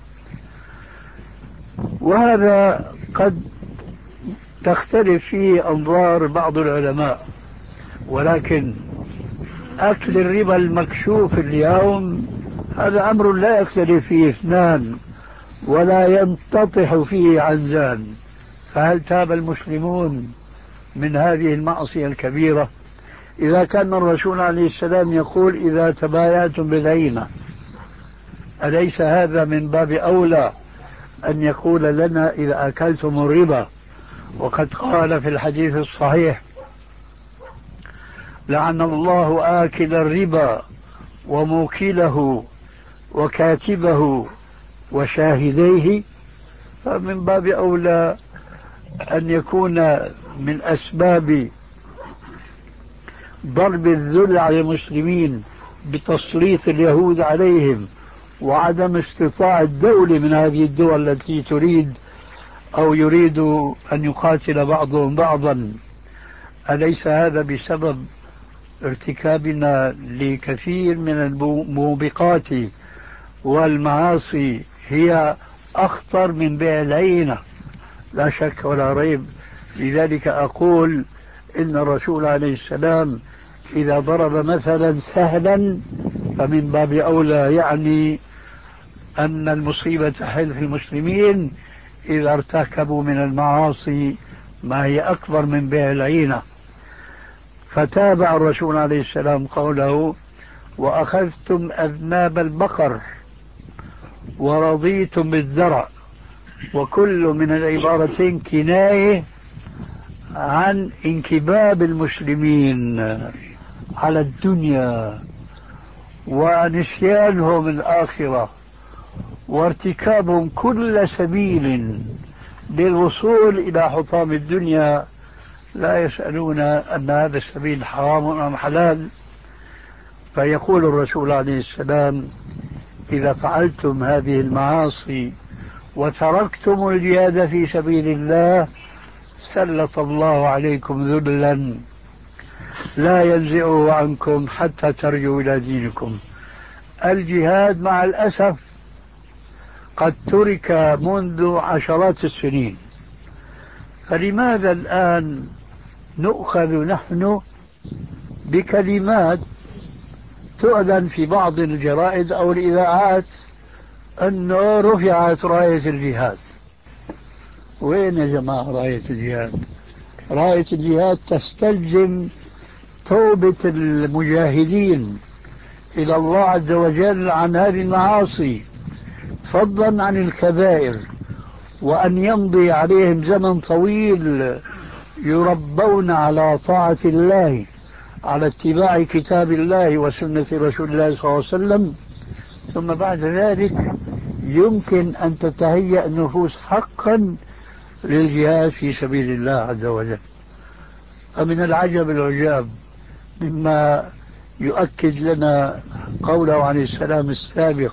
وهذا قد تختلف فيه أنظار بعض العلماء، ولكن أكل الربا المكشوف اليوم هذا أمر لا يختلف فيه اثنان ولا ينتطح فيه عنزان. فهل تاب المسلمون من هذه المعصية الكبيرة؟ إذا كان الرسول عليه السلام يقول إذا تبايعتم بالعينة، أليس هذا من باب أولى أن يقول لنا إذا أكلتم الربا؟ وقد قال في الحديث الصحيح: لعن الله آكل الربا وموكله وكاتبه وشاهديه. فمن باب أولى أن يكون من أسباب ضرب الذل على المسلمين بتسليط اليهود عليهم وعدم استطاعة الدولة من هذه الدول التي تريد أو يريد أن يقاتل بعضهم بعضا. أليس هذا بسبب ارتكابنا لكثير من الموبقات والمعاصي هي أخطر من بيع العينة؟ لا شك ولا ريب. لذلك أقول إن الرسول عليه السلام إذا ضرب مثلا سهلا فمن باب أولى يعني أن المصيبة تحل في المسلمين إذا ارتكبوا من المعاصي ما هي أكبر من بيع العينة. فتابع الرسول عليه السلام قوله: وأخذتم أذناب البقر ورضيتم بالزرع. وكل من العبارتين كناية عن انكباب المسلمين على الدنيا ونسيانهم الآخرة وارتكابهم كل سبيل للوصول إلى حطام الدنيا، لا يسألون أن هذا السبيل حرام أم حلال. فيقول الرسول عليه السلام: إذا فعلتم هذه المعاصي وتركتم الجهاد في سبيل الله سلط الله عليكم ذلا لا ينزعه عنكم حتى ترجعوا إلى دينكم. الجهاد مع الأسف قد ترك منذ عشرات السنين، فلماذا الآن نؤخذ نحن بكلمات تعلن في بعض الجرائد أو الإذاعات أنه رفعت راية الجهاد؟ وين يا جماعة راية الجهاد؟ راية الجهاد تستلزم توبة المجاهدين إلى الله عز وجل عن هذه المعاصي فضلا عن الكبائر، وأن يمضي عليهم زمن طويل يربون على طاعة الله، على اتباع كتاب الله وسنة رسول الله صلى الله عليه وسلم، ثم بعد ذلك يمكن أن تتهيأ النفوس حقا للجهاد في سبيل الله عز وجل. فمن العجب العجاب مما يؤكد لنا قوله عليه السلام السابق: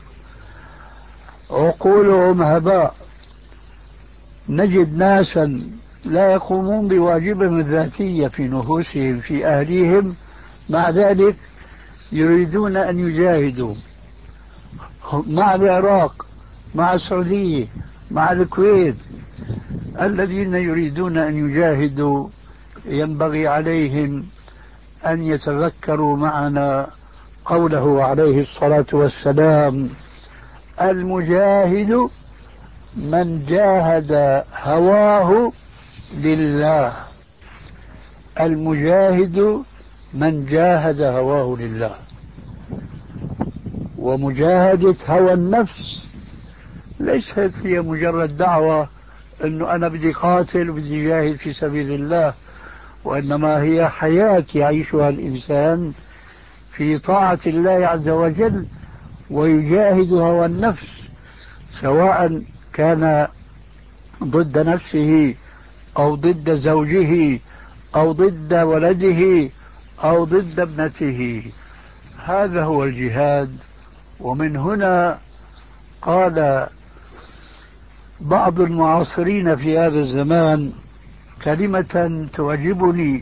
عقولهم هباء. نجد ناسا لا يقومون بواجبهم الذاتية في نفوسهم في أهليهم، مع ذلك يريدون أن يجاهدوا مع العراق، مع السعودية، مع الكويت. الذين يريدون أن يجاهدوا ينبغي عليهم أن يتذكروا معنا قوله عليه الصلاة والسلام: المجاهد من جاهد هواه لله. المجاهد من جاهد هواه لله. ومجاهدة هوى النفس ليست هي مجرد دعوة أنه أنا بدي قاتل وبدي جاهد في سبيل الله، وإنما هي حياة يعيشها الإنسان في طاعة الله عز وجل ويجاهد هوى النفس، سواء كان ضد نفسه أو ضد زوجه أو ضد ولده أو ضد ابنته، هذا هو الجهاد. ومن هنا قال بعض المعاصرين في هذا الزمان كلمة تعجبني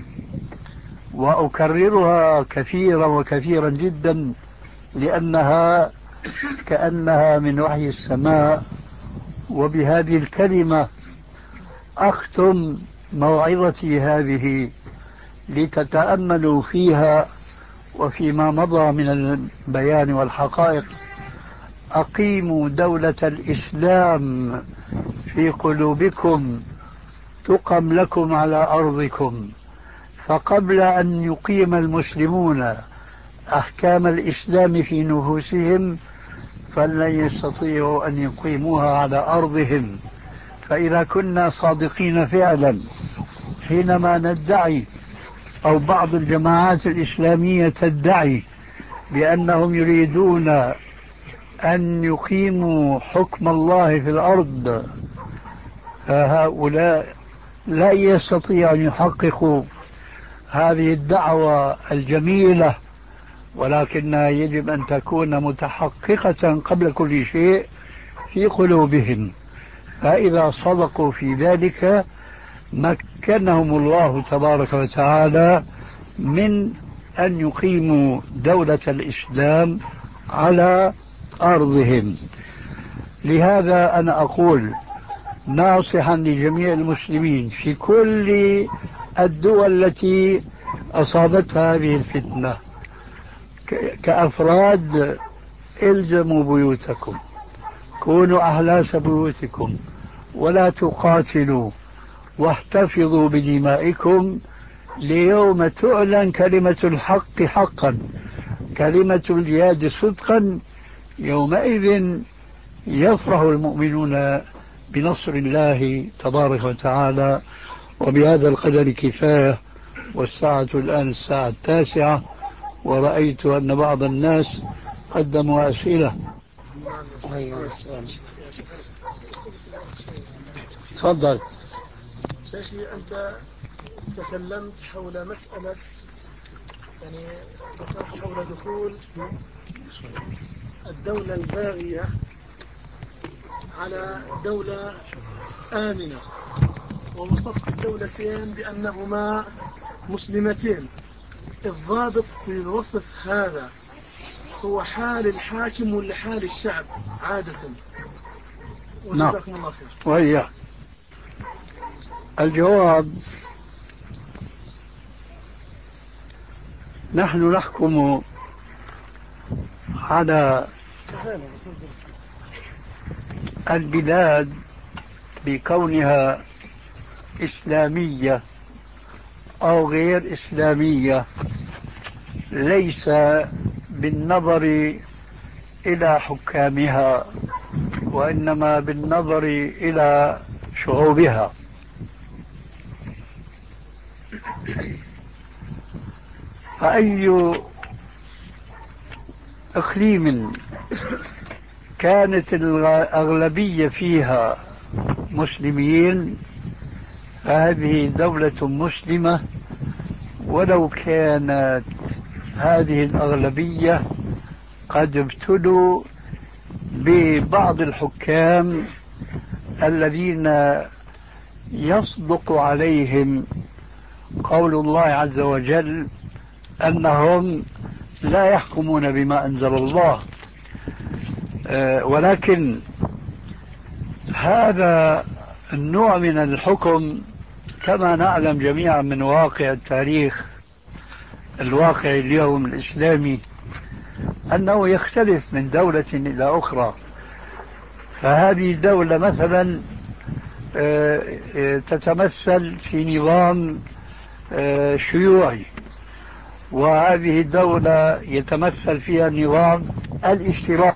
وأكررها كثيرا وكثيرا جدا، لأنها كأنها من وحي السماء. وبهذه الكلمة أختم موعظتي هذه لتتأملوا فيها وفيما مضى من البيان والحقائق. أقيموا دولة الإسلام في قلوبكم تقم لكم على أرضكم. فقبل أن يقيم المسلمون أحكام الإسلام في نفوسهم فلن يستطيعوا أن يقيموها على أرضهم. فإذا كنا صادقين فعلا حينما ندعي، أو بعض الجماعات الإسلامية تدعي بأنهم يريدون أن يقيموا حكم الله في الأرض، فهؤلاء لا يستطيع أن يحققوا هذه الدعوة الجميلة، ولكنها يجب أن تكون متحققة قبل كل شيء في قلوبهم. فإذا صدقوا في ذلك مكنهم الله تبارك وتعالى من أن يقيموا دولة الإسلام على أرضهم. لهذا أنا أقول ناصحا لجميع المسلمين في كل الدول التي أصابتها هذه الفتنة كأفراد: الزموا بيوتكم، كونوا أحلاس بيوتكم، ولا تقاتلوا، واحتفظوا بدمائكم ليوم تعلن كلمة الحق حقا، كلمة الجهاد صدقا. يومئذ يفرح المؤمنون بنصر الله تبارك وتعالى. وبهذا القدر كفاية، والساعة الآن الساعة التاسعة، ورأيت أن بعض الناس قدموا أسئلة. تفضل شيخي، أنت تكلمت حول مسألة، يعني حول دخول الدولة الباغية على دولة آمنة، ووصفت الدولتين بأنهما مسلمتين. الضابط في الوصف هذا هو حال الحاكم ولا حال الشعب عادة؟ وجزاكم الله خير. وهي الجواب: نحن نحكم على البلاد بكونها إسلامية أو غير إسلامية ليس بالنظر إلى حكامها، وإنما بالنظر إلى شعوبها. فأي إقليم كانت الأغلبية فيها مسلمين فهذه دولة مسلمة، ولو كانت هذه الأغلبية قد ابتلوا ببعض الحكام الذين يصدق عليهم قول الله عز وجل أنهم لا يحكمون بما أنزل الله. أه ولكن هذا النوع من الحكم كما نعلم جميعا من واقع التاريخ الواقع اليوم الإسلامي أنه يختلف من دولة إلى أخرى. فهذه الدولة مثلا تتمثل في نظام شيوعي، وهذه الدولة يتمثل فيها النظام الاشتراكي.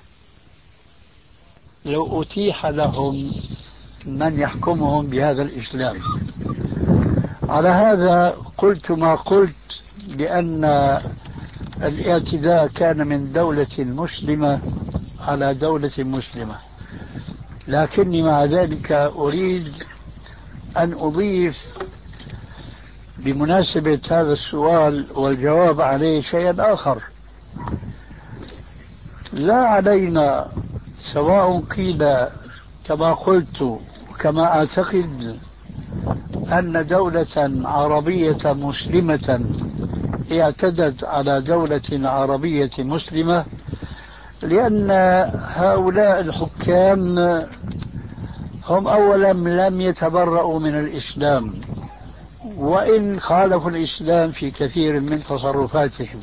لو أتيح لهم من يحكمهم بهذا الإسلام. على هذا قلت ما قلت بأن الاعتداء كان من دولة مسلمة على دولة مسلمة، لكني مع ذلك أريد أن أضيف بمناسبة هذا السؤال والجواب عليه شيئا آخر. لا علينا سواء قيل كما قلت كما أعتقد أن دولة عربية مسلمة اعتدت على دولة عربية مسلمة، لأن هؤلاء الحكام هم أولا لم يتبرؤوا من الإسلام، وإن خالفوا الإسلام في كثير من تصرفاتهم.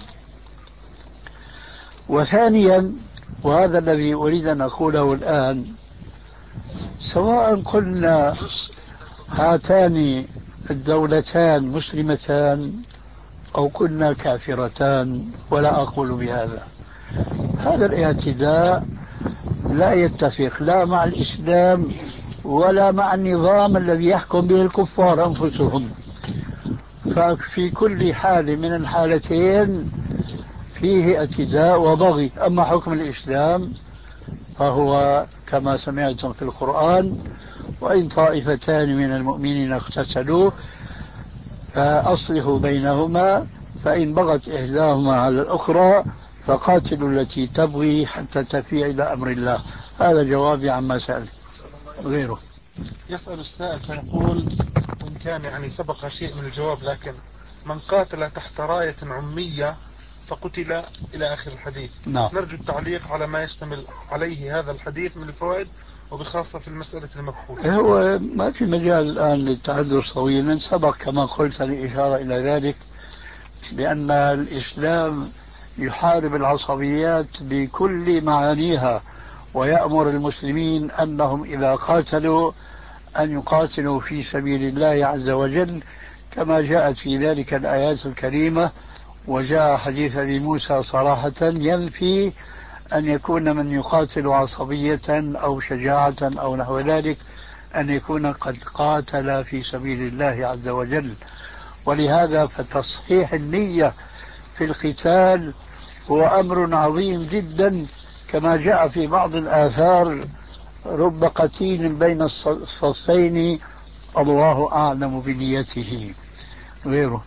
وثانيا، وهذا الذي أريد أن أقوله الآن، سواء قلنا هاتان الدولتان مسلمتان أو قلنا كافرتان، ولا أقول بهذا، هذا الاعتداء لا يتفق لا مع الإسلام ولا مع النظام الذي يحكم به الكفار أنفسهم. ففي كل حال من الحالتين فيه اعتداء وبغي. أما حكم الإسلام فهو كما سمعتم في القرآن: وإن طائفتان من المؤمنين اقتتلوا فأصلحوا بينهما فإن بغت إحداهما على الأخرى فقاتلوا التي تبغي حتى تفيء إلى أمر الله. هذا جوابي عما سأل. غيره يسأل السائل فيقول إن كان يعني سبق شيء من الجواب، لكن من قاتل تحت راية عمية فقتل إلى آخر الحديث. نعم. نرجو التعليق على ما يشتمل عليه هذا الحديث من الفوائد، وبخاصة في المسألة المبحوثة. هو ما في مجال الآن للتحدث طويلا، سبق كما قلت الإشارة إلى ذلك، بأن الإسلام يحارب العصبيات بكل معانيها، ويأمر المسلمين أنهم إذا قاتلوا أن يقاتلوا في سبيل الله عز وجل، كما جاءت في ذلك الآيات الكريمة. وجاء حديث أبي موسى صراحة ينفي أن يكون من يقاتل عصبية أو شجاعة أو نحو ذلك أن يكون قد قاتل في سبيل الله عز وجل. ولهذا فتصحيح النية في القتال هو أمر عظيم جدا، كما جاء في بعض الآثار: رب قتيل بين الصفين الله أعلم بنيته. غيره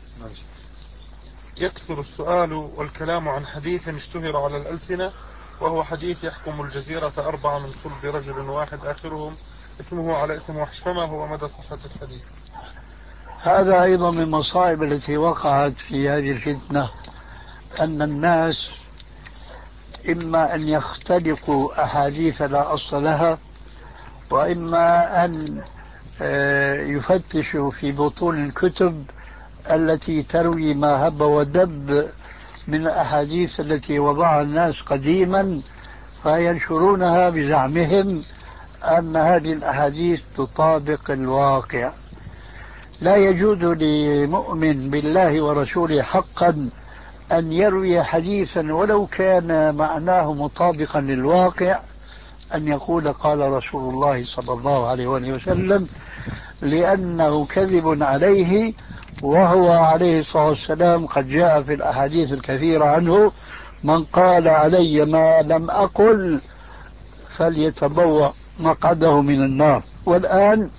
يكثر السؤال والكلام عن حديث اشتهر على الألسنة، وهو حديث يحكم الجزيرة أربعة من صلب رجل واحد آخرهم اسمه على اسم وحش، فما هو مدى صحة الحديث؟ هذا أيضا من المصائب التي وقعت في هذه الفتنة، أن الناس إما أن يختلقوا أحاديث لا أصل لها، وإما أن يفتشوا في بطون الكتب التي تروي ما هب ودب من الأحاديث التي وضعها الناس قديما، فينشرونها بزعمهم أن هذه الأحاديث تطابق الواقع. لا يجوز لمؤمن بالله ورسوله حقا أن يروي حديثا ولو كان معناه مطابقا للواقع أن يقول قال رسول الله صلى الله عليه وسلم، لأنه كذب عليه، وهو عليه الصلاة والسلام قد جاء في الأحاديث الكثيرة عنه: من قال علي ما لم أقل فليتبوأ مقعده من النار. والآن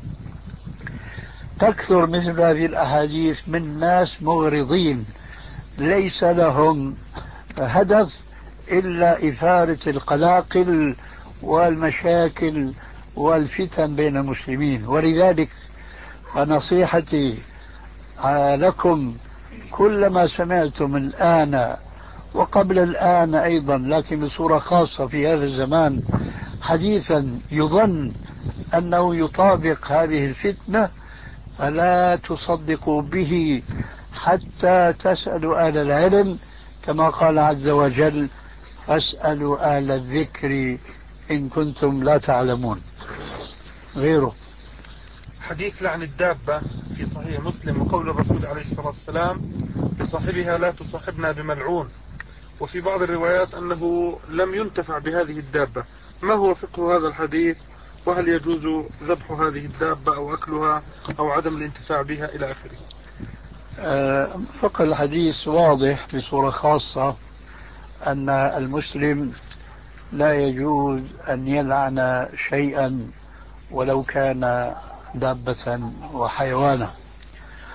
تكثر مثل هذه الأحاديث من ناس مغرضين ليس لهم هدف إلا إثارة القلاقل والمشاكل والفتن بين المسلمين. ولذلك فنصيحتي لكم كلما سمعتم الآن وقبل الآن أيضا، لكن بصورة خاصة في هذا الزمان، حديثا يظن أنه يطابق هذه الفتنة فلا تصدقوا به حتى تسألوا أهل العلم، كما قال عز وجل: فاسألوا أهل الذكر إن كنتم لا تعلمون. غيره حديث لعن الدابة في صحيح مسلم، وقول الرسول عليه الصلاة والسلام لصاحبها: لا تصاحبنا بملعون. وفي بعض الروايات أنه لم ينتفع بهذه الدابة. ما هو فقه هذا الحديث؟ وهل يجوز ذبح هذه الدابة أو أكلها أو عدم الانتفاع بها إلى آخره؟ أه فقه الحديث واضح بصورة خاصة أن المسلم لا يجوز أن يلعن شيئا ولو كان دابة وحيوانا.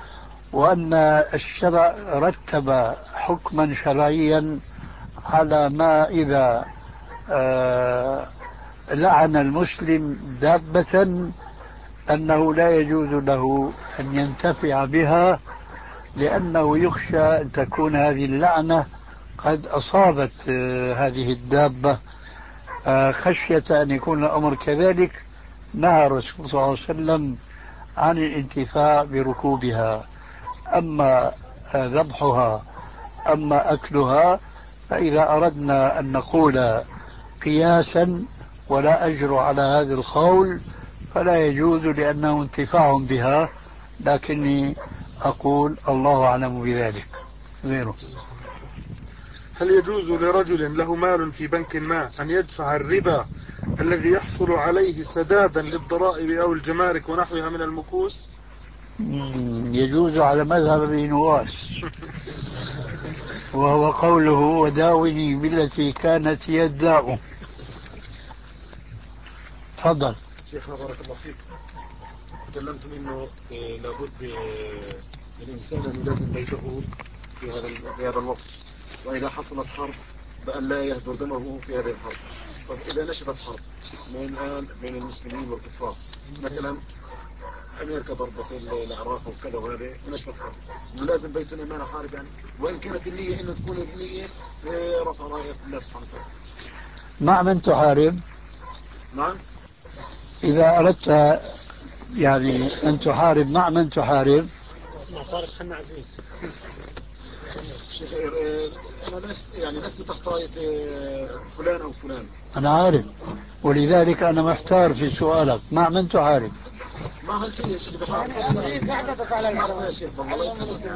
وأن الشرع رتب حكما شرعيا على ما إذا آه لعن المسلم دابة أنه لا يجوز له أن ينتفع بها، لأنه يخشى أن تكون هذه اللعنة قد أصابت آه هذه الدابة. آه خشية أن يكون الأمر كذلك نهى الرسول صلى الله عليه وسلم عن الانتفاع بركوبها. أما آه ذبحها أما أكلها، فإذا أردنا أن نقول قياسا ولا أجر على هذا القول فلا يجوز، لأنه انتفاع بها، لكني أقول الله أعلم بذلك. غيره. هل يجوز لرجل له مال في بنك ما أن يدفع الربا الذي يحصل عليه سدادا للضرائب أو الجمارك ونحوها من المكوس؟ يجوز على مذهب ابن نواس، وهو قوله وداوني بالتي كانت يداء. تفضل. شيخنا بارك الله فيك، تكلمتم انه إيه لابد إيه الانسان ان يلازم بيته في هذا في هذا الوقت، واذا حصلت حرب بان لا يهدر دمه في هذه الحرب. طب اذا نشبت حرب من الان بين المسلمين والكفار، مثلا امريكا ضربت العراق وكذا وهذا ونشبت حرب، نلازم بيتنا ما نحارب يعني، وان كانت النيه انه تكون النيه رفع رايه الله سبحانه وتعالى. مع من تحارب؟ نعم. إذا أردت يعني أن تحارب، مع من تحارب؟ مع طارق حنا عزيز. أنا لست يعني لست تحت راية فلان أو فلان. أنا عارف، ولذلك أنا محتار في سؤالك، مع من تحارب؟ مع هالجيش اللي بحارب يا شيخ والله.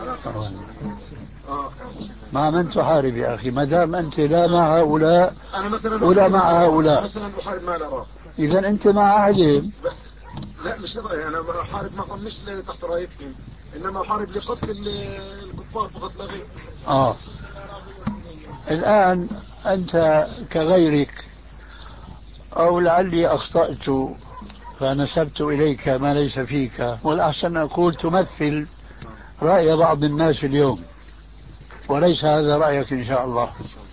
مع من تحارب يا أخي؟ ما دام أنت لا مع هؤلاء أنا مثلا ولا مع هؤلاء، مثلا أحارب مع العراق، إذا أنت مع أهلهم. لا مش رأيي، أنا أحارب معهم مش تحت رايتهم، إنما أحارب لقتل الكفار فقط لا غير. آه الآن أنت كغيرك، أو لعلي أخطأت فنسبت إليك ما ليس فيك، والأحسن أقول تمثل رأي بعض الناس اليوم، وليس هذا رأيك إن شاء الله.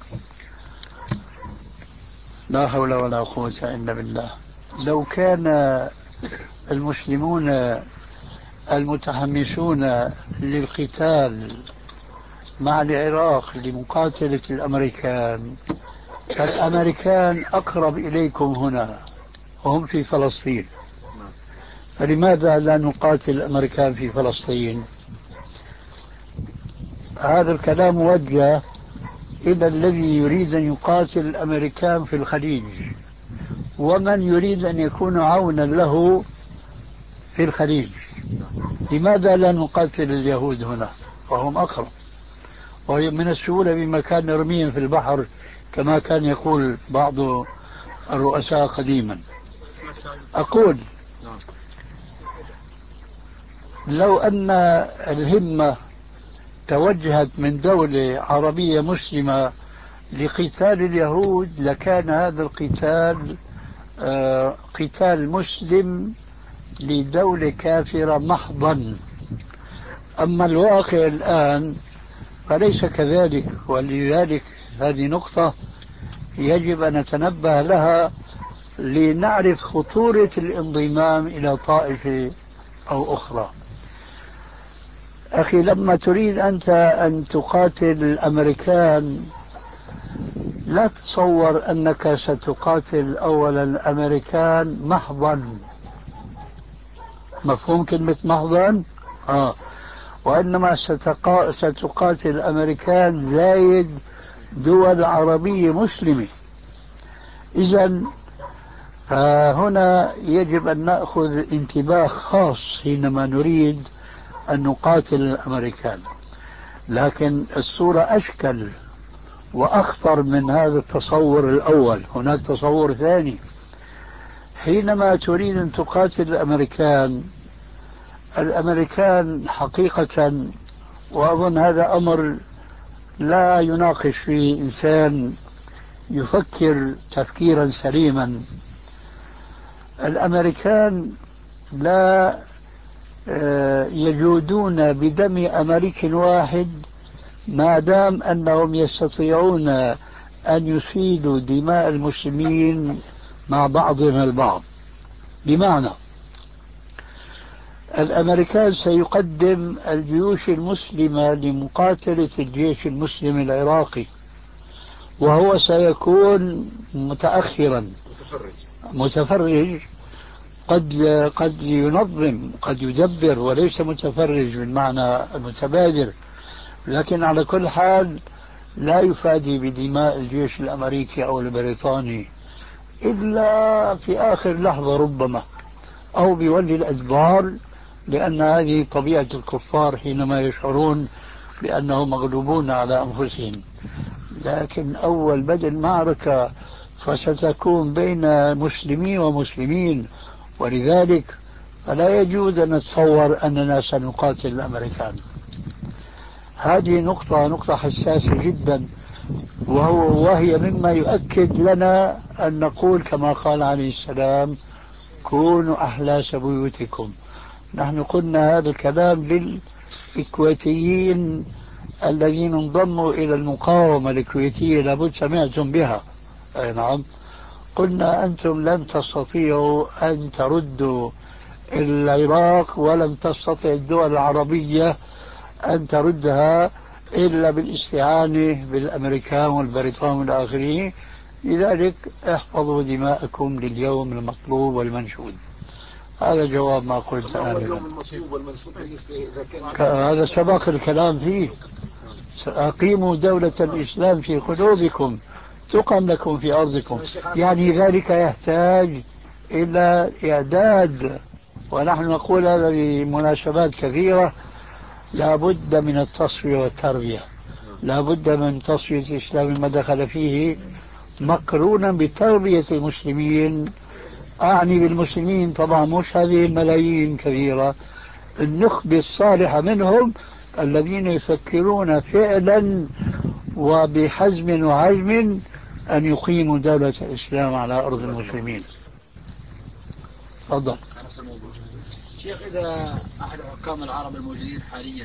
لا حول ولا قوة إلا بالله. لو كان المسلمون المتحمسون للقتال مع العراق لمقاتلة الأمريكان، فالأمريكان أقرب إليكم هنا وهم في فلسطين، فلماذا لا نقاتل الأمريكان في فلسطين؟ هذا الكلام موجه إلى الذي يريد أن يقاتل الأمريكان في الخليج، ومن يريد أن يكون عونا له في الخليج. لماذا لا نقاتل اليهود هنا وهم أقرب، وهي من السهولة بمكان نرميهم في البحر كما كان يقول بعض الرؤساء قديما. أقول لو أن الهمة توجهت من دولة عربية مسلمة لقتال اليهود لكان هذا القتال آه قتال مسلم لدولة كافرة محضا. أما الواقع الآن فليس كذلك، ولذلك هذه نقطة يجب أن نتنبه لها لنعرف خطورة الانضمام إلى طائفة أو أخرى. أخي، لما تريد أنت أن تقاتل الأمريكان لا تتصور أنك ستقاتل أولا الأمريكان محضا. مفهوم كلمة محضا؟ آه. وإنما ستقا... ستقاتل الأمريكان زايد دول عربية مسلمة. إذن فهنا يجب أن نأخذ انتباه خاص حينما نريد أن نقاتل الأمريكان. لكن الصورة أشكل وأخطر من هذا التصور الأول. هناك تصور ثاني، حينما تريد أن تقاتل الأمريكان، الأمريكان حقيقة، وأظن هذا أمر لا يناقش فيه إنسان يفكر تفكيرا سليما، الأمريكان لا يجودون بدم أمريكي واحد ما دام أنهم يستطيعون أن يسيلوا دماء المسلمين مع بعضهم البعض. بمعنى الأمريكان سيقدم الجيوش المسلمة لمقاتلة الجيش المسلم العراقي، وهو سيكون متأخرا متفرج متفرج قد قد ينظم قد يدبر وليس متفرج بالمعنى المتبادر، لكن على كل حال لا يفادي بدماء الجيش الأمريكي أو البريطاني إلا في آخر لحظة ربما، أو بيولي الأدبار، لأن هذه طبيعة الكفار حينما يشعرون بأنهم مغلوبون على أنفسهم. لكن أول بدء المعركة فستكون بين مسلمين ومسلمين، ولذلك فلا يجوز أن نتصور أننا سنقاتل الأمريكان. هذه نقطة نقطة حساسة جدا، وهو وهي مما يؤكد لنا أن نقول كما قال عليه السلام: كونوا أحلاس بيوتكم. نحن قلنا هذا الكلام للكويتيين الذين انضموا إلى المقاومة الكويتية، لابد سمعتم بها. أي نعم، قلنا أنتم لن تستطيعوا أن تردوا العراق، ولن تستطيع الدول العربية أن تردها إلا بالاستعانة بالأمريكان والبريطان والآخرين. لذلك احفظوا دماءكم لليوم المطلوب والمنشود. هذا جواب ما قلت أنا. اليوم المطلوب والمنشود بالنسبة إذا كان هذا سبق الكلام فيه. أقيموا دولة الإسلام في قلوبكم تقم لكم في أرضكم، يعني ذلك يحتاج إلى إعداد، ونحن نقول هذا بمناسبات كثيرة. لا بد من التصفية والتربية، لا بد من تصفية الإسلام ما دخل فيه مقرونا بتربية المسلمين. أعني بالمسلمين طبعا مش هذه الملايين كثيرة، النخبة الصالحة منهم الذين يفكرون فعلا وبحزم وعزم أن يقيموا دولة الإسلام على أرض المسلمين. تفضل. شيخ، إذا أحد حكام العرب الموجودين حاليا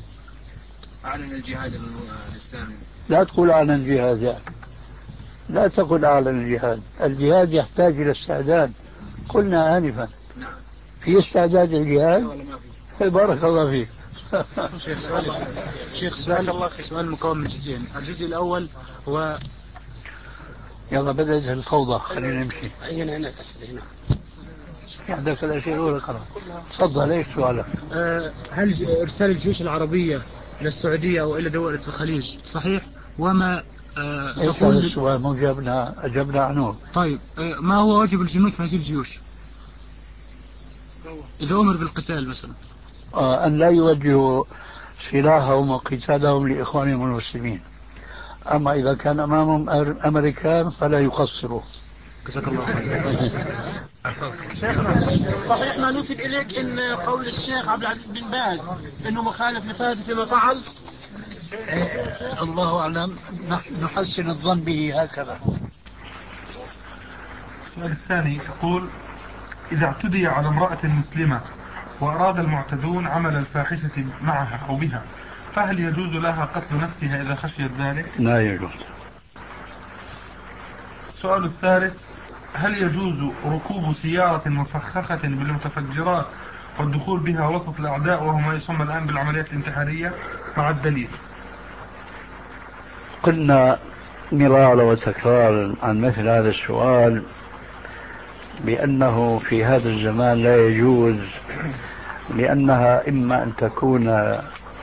أعلن الجهاد الإسلامي، لا تقول أعلن الجهاد، يعني لا تقل أعلن الجهاد. الجهاد يحتاج إلى استعداد، قلنا آنفا. نعم. في استعداد الجهاد ولا ما في؟ بارك الله فيك. شيخ سؤال شيخ سؤال سؤال مكون من جزئين. الجزء الأول هو يلا بدأت الفوضى، خلينا نمشي. هنا هنا الأسئلة هنا. عندك الأشياء الأولى خلاص. تفضل، ايش سؤالك؟ أه هل إرسال الجيوش العربية إلى السعودية أو إلى دولة الخليج صحيح؟ وما أه ايش هذا السؤال؟ مو جبنا أجبنا عنه. طيب، أه ما هو واجب الجنود في هذه الجيوش إذا أمر بالقتال مثلا؟ آه أن لا يوجهوا سلاحهم وقتالهم لإخوانهم المسلمين. أما إذا كان أمامهم أمريكان فلا يقصروا. جزاك الله خير. شيخنا، صحيح ما نسب إليك إن قول الشيخ عبد العزيز بن باز إنه مخالف لفاسد فيما فعل؟ إيه الله أعلم، نحسن الظن به هكذا. السؤال الثاني يقول: إذا اعتدي على امرأة مسلمة وأراد المعتدون عمل الفاحشة معها أو بها، فهل يجوز لها قتل نفسها إذا خشيت ذلك؟ لا يجوز. السؤال الثالث: هل يجوز ركوب سيارة مفخخة بالمتفجرات والدخول بها وسط الأعداء وهو ما يسمى الآن بالعمليات الانتحارية مع الدليل؟ قلنا مرارا وتكرارا عن مثل هذا السؤال بأنه في هذا الزمان لا يجوز، لأنها إما أن تكون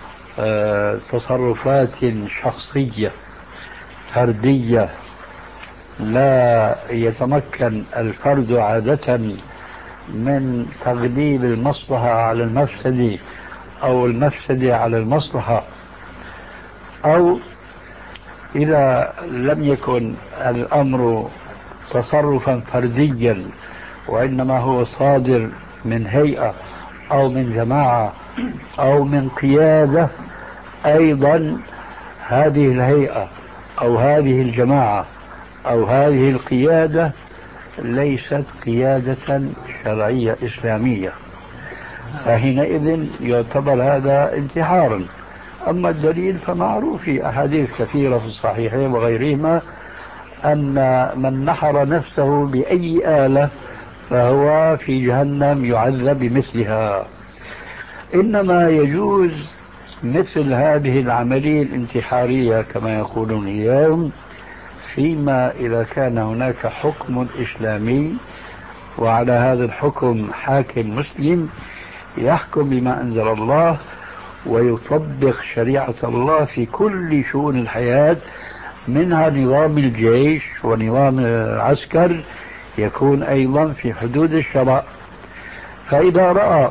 تصرفات شخصية فردية لا يتمكن الفرد عادة من تغليب المصلحة على المفسدة أو المفسدة على المصلحة، أو إذا لم يكن الأمر تصرفا فرديا وإنما هو صادر من هيئة أو من جماعة أو من قيادة، أيضا هذه الهيئة أو هذه الجماعة أو هذه القيادة ليست قيادة شرعية إسلامية، فحينئذ يعتبر هذا انتحارا. أما الدليل فمعروف في أحاديث كثيرة في الصحيحين وغيرهما أن من نحر نفسه بأي آلة فهو في جهنم يعذب بمثلها. إنما يجوز مثل هذه العملية الانتحارية كما يقولون اليوم فيما إذا كان هناك حكم إسلامي، وعلى هذا الحكم حاكم مسلم يحكم بما أنزل الله ويطبق شريعة الله في كل شؤون الحياة، منها نظام الجيش ونظام العسكر يكون أيضا في حدود الشرع. فإذا رأى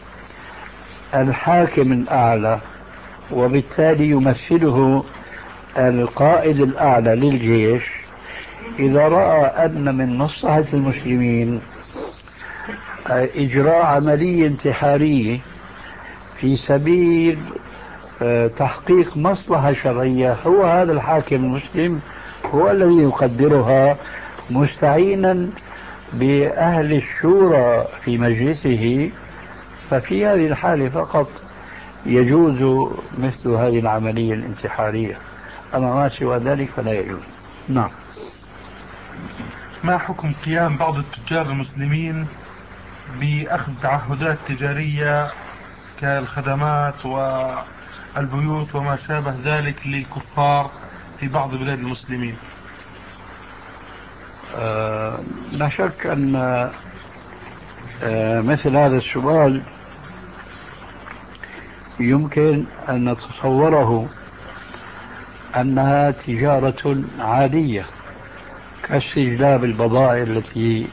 الحاكم الأعلى وبالتالي يمثله القائد الأعلى للجيش، إذا رأى أن من مصلحة المسلمين إجراء عملية انتحارية في سبيل تحقيق مصلحة شرعية، هو هذا الحاكم المسلم هو الذي يقدرها مستعينا بأهل الشورى في مجلسه، ففي هذه الحالة فقط يجوز مثل هذه العملية الانتحارية، أما ما سوى ذلك فلا يجوز. نعم. ما حكم قيام بعض التجار المسلمين بأخذ تعهدات تجارية كالخدمات والبيوت وما شابه ذلك للكفار في بعض بلاد المسلمين؟ آه لا شك أن آه مثل هذا السؤال يمكن أن نتصوره أنها تجارة عادية كاستجلاب البضائع التي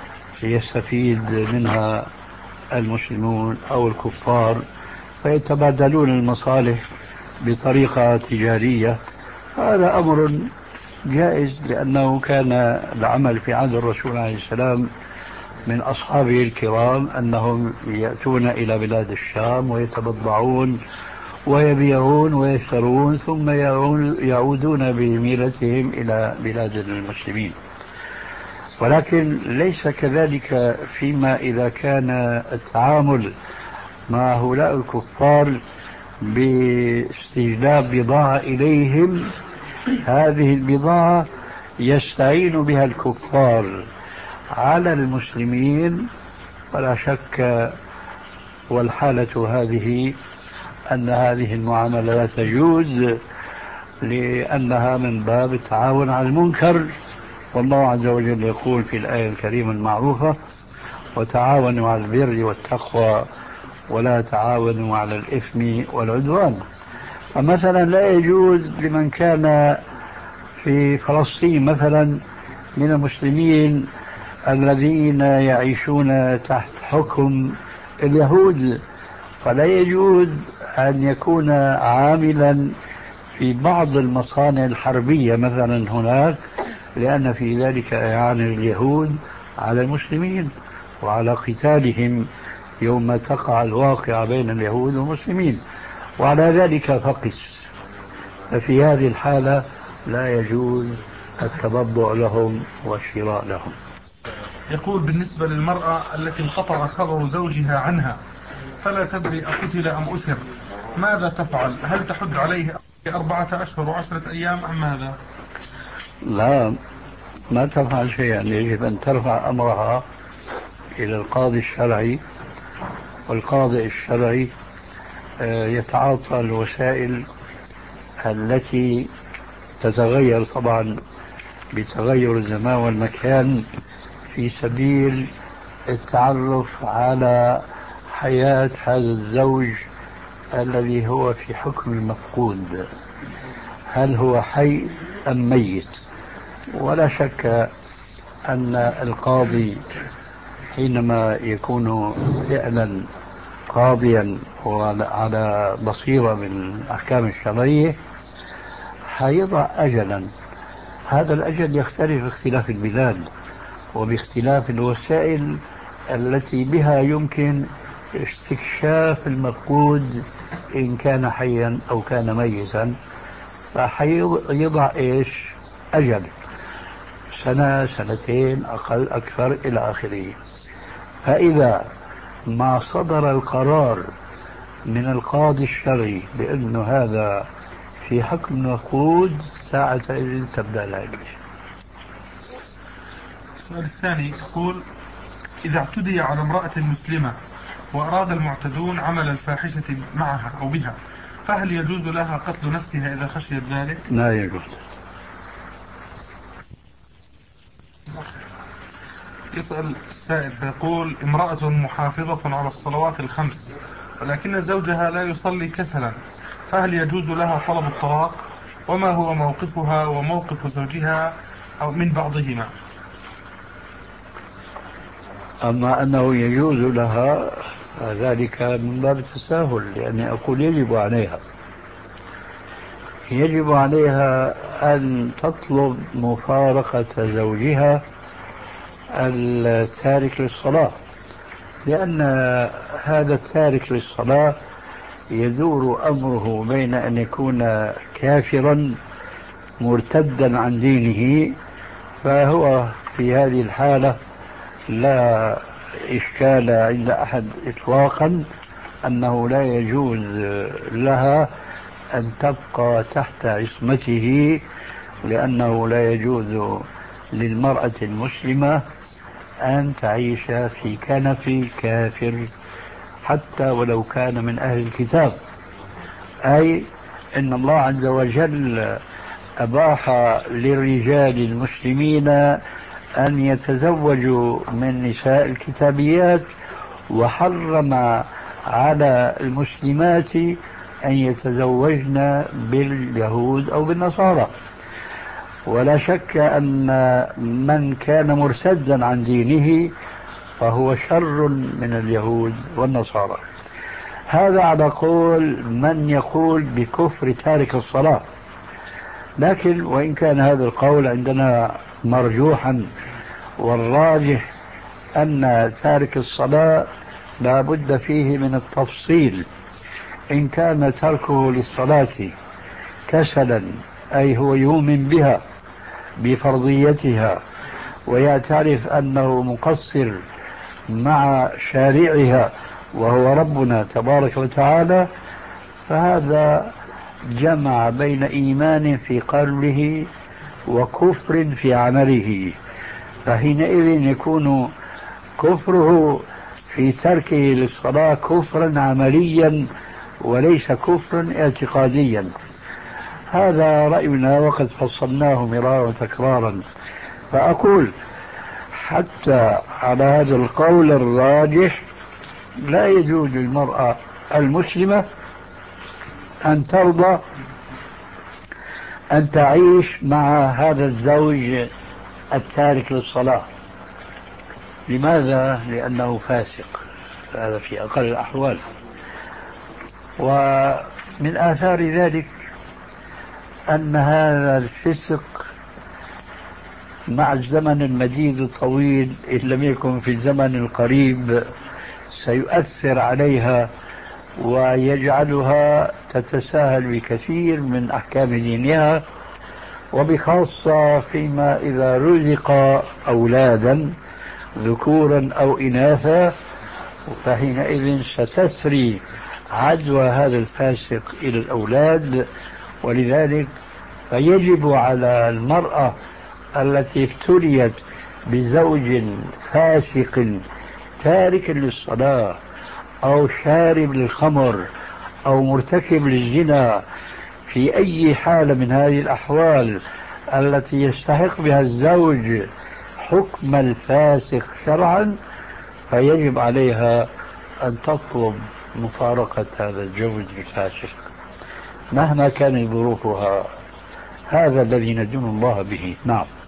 يستفيد منها المسلمون أو الكفار فيتبادلون المصالح بطريقة تجارية. هذا أمر جائز، لأنه كان العمل في عهد الرسول عليه السلام من أصحابه الكرام أنهم يأتون إلى بلاد الشام ويتبضعون ويبيعون ويشترون ثم يعودون بميرتهم إلى بلاد المسلمين. ولكن ليس كذلك فيما إذا كان التعامل مع هؤلاء الكفار باستجلاب بضاعة إليهم، هذه البضاعة يستعين بها الكفار على المسلمين، ولا شك والحالة هذه أن هذه المعاملة لا تجوز، لأنها من باب التعاون على المنكر، والله عز وجل يقول في الآية الكريمة المعروفة: وتعاونوا على البر والتقوى ولا تعاونوا على الإثم والعدوان. فمثلا لا يجوز لمن كان في فلسطين مثلا من المسلمين الذين يعيشون تحت حكم اليهود، فلا يجوز أن يكون عاملا في بعض المصانع الحربية مثلا هناك، لأن في ذلك إعانة اليهود على المسلمين وعلى قتالهم يوم تقع الواقعة بين اليهود والمسلمين، وعلى ذلك فقس. ففي هذه الحالة لا يجوز التبضع لهم والشراء لهم. يقول: بالنسبة للمرأة التي انقطع خبر زوجها عنها فلا تدري أقتل أم أسر، ماذا تفعل؟ هل تحد عليه أربعة أشهر وعشرة أيام أم ماذا؟ لا، ما تفعل شيئا، يجب أن ترفع أمرها إلى القاضي الشرعي، والقاضي الشرعي يتعاطى الوسائل التي تتغير طبعا بتغير الزمان والمكان في سبيل التعرف على حياة هذا الزوج الذي هو في حكم المفقود، هل هو حي أم ميت. ولا شك أن القاضي حينما يكون فعلا قاضيا وعلى بصيرة بالأحكام الشرعية حيضع أجلا. هذا الأجل يختلف باختلاف البلاد وباختلاف الوسائل التي بها يمكن استكشاف المفقود إن كان حيا أو كان ميتا، فحيضع إيش أجل، سنة سنتين أقل أكثر إلى آخره. فإذا ما صدر القرار من القاضي الشرعي بأنه هذا في حكم النقود ساعتئذ تبدأ العدة. السؤال الثاني يقول: إذا اعتدي على امرأة مسلمة وأراد المعتدون عمل الفاحشة معها أو بها، فهل يجوز لها قتل نفسها إذا خشيت ذلك؟ لا يجوز. يسأل السائل فيقول: امرأة محافظة على الصلوات الخمس ولكن زوجها لا يصلي كسلا، فهل يجوز لها طلب الطلاق؟ وما هو موقفها وموقف زوجها أو من بعضهما؟ أما أنه يجوز لها ذلك من باب التساهل، لأني أقول يجب عليها يجب عليها أن تطلب مفارقة زوجها التارك للصلاة، لأن هذا التارك للصلاة يدور أمره بين أن يكون كافرا مرتدا عن دينه، فهو في هذه الحالة لا إشكال عند أحد إطلاقا أنه لا يجوز لها أن تبقى تحت عصمته، لأنه لا يجوز للمرأة المسلمة أن تعيش في كنف كافر حتى ولو كان من أهل الكتاب. أي إن الله عز وجل أباح للرجال المسلمين أن يتزوجوا من نساء الكتابيات، وحرم على المسلمات أن يتزوجن باليهود أو بالنصارى. ولا شك أن من كان مرتدا عن دينه فهو شر من اليهود والنصارى. هذا على قول من يقول بكفر تارك الصلاة، لكن وإن كان هذا القول عندنا مرجوحا، والراجح أن تارك الصلاة لا بد فيه من التفصيل. إن كان تركه للصلاة كسلا، أي هو يؤمن بها بفرضيتها ويعترف أنه مقصر مع شارعها وهو ربنا تبارك وتعالى، فهذا جمع بين إيمان في قلبه وكفر في عمله، فحينئذ يكون كفره في تركه للصلاة كفرا عمليا وليس كفرا اعتقاديا. هذا رأينا وقد فصلناه مرارا وتكرارا. فأقول حتى على هذا القول الراجح لا يجوز للمرأة المسلمة أن ترضى أن تعيش مع هذا الزوج التارك للصلاة. لماذا؟ لأنه فاسق، هذا في أقل الأحوال. ومن آثار ذلك أن هذا الفسق مع الزمن المديد الطويل إن لم يكن في الزمن القريب سيؤثر عليها ويجعلها تتساهل بكثير من أحكام دينها، وبخاصة فيما إذا رزق أولادا ذكورا أو إناثا، فحينئذ ستسري عدوى هذا الفاسق إلى الأولاد. ولذلك فيجب على المرأة التي ابتليت بزوج فاسق تارك للصلاة أو شارب للخمر أو مرتكب للزنا في أي حالة من هذه الأحوال التي يستحق بها الزوج حكم الفاسق شرعا، فيجب عليها أن تطلب مفارقة هذا الزوج الفاسق مهما كانت ظروفها. هذا الذي ندين الله به. نعم.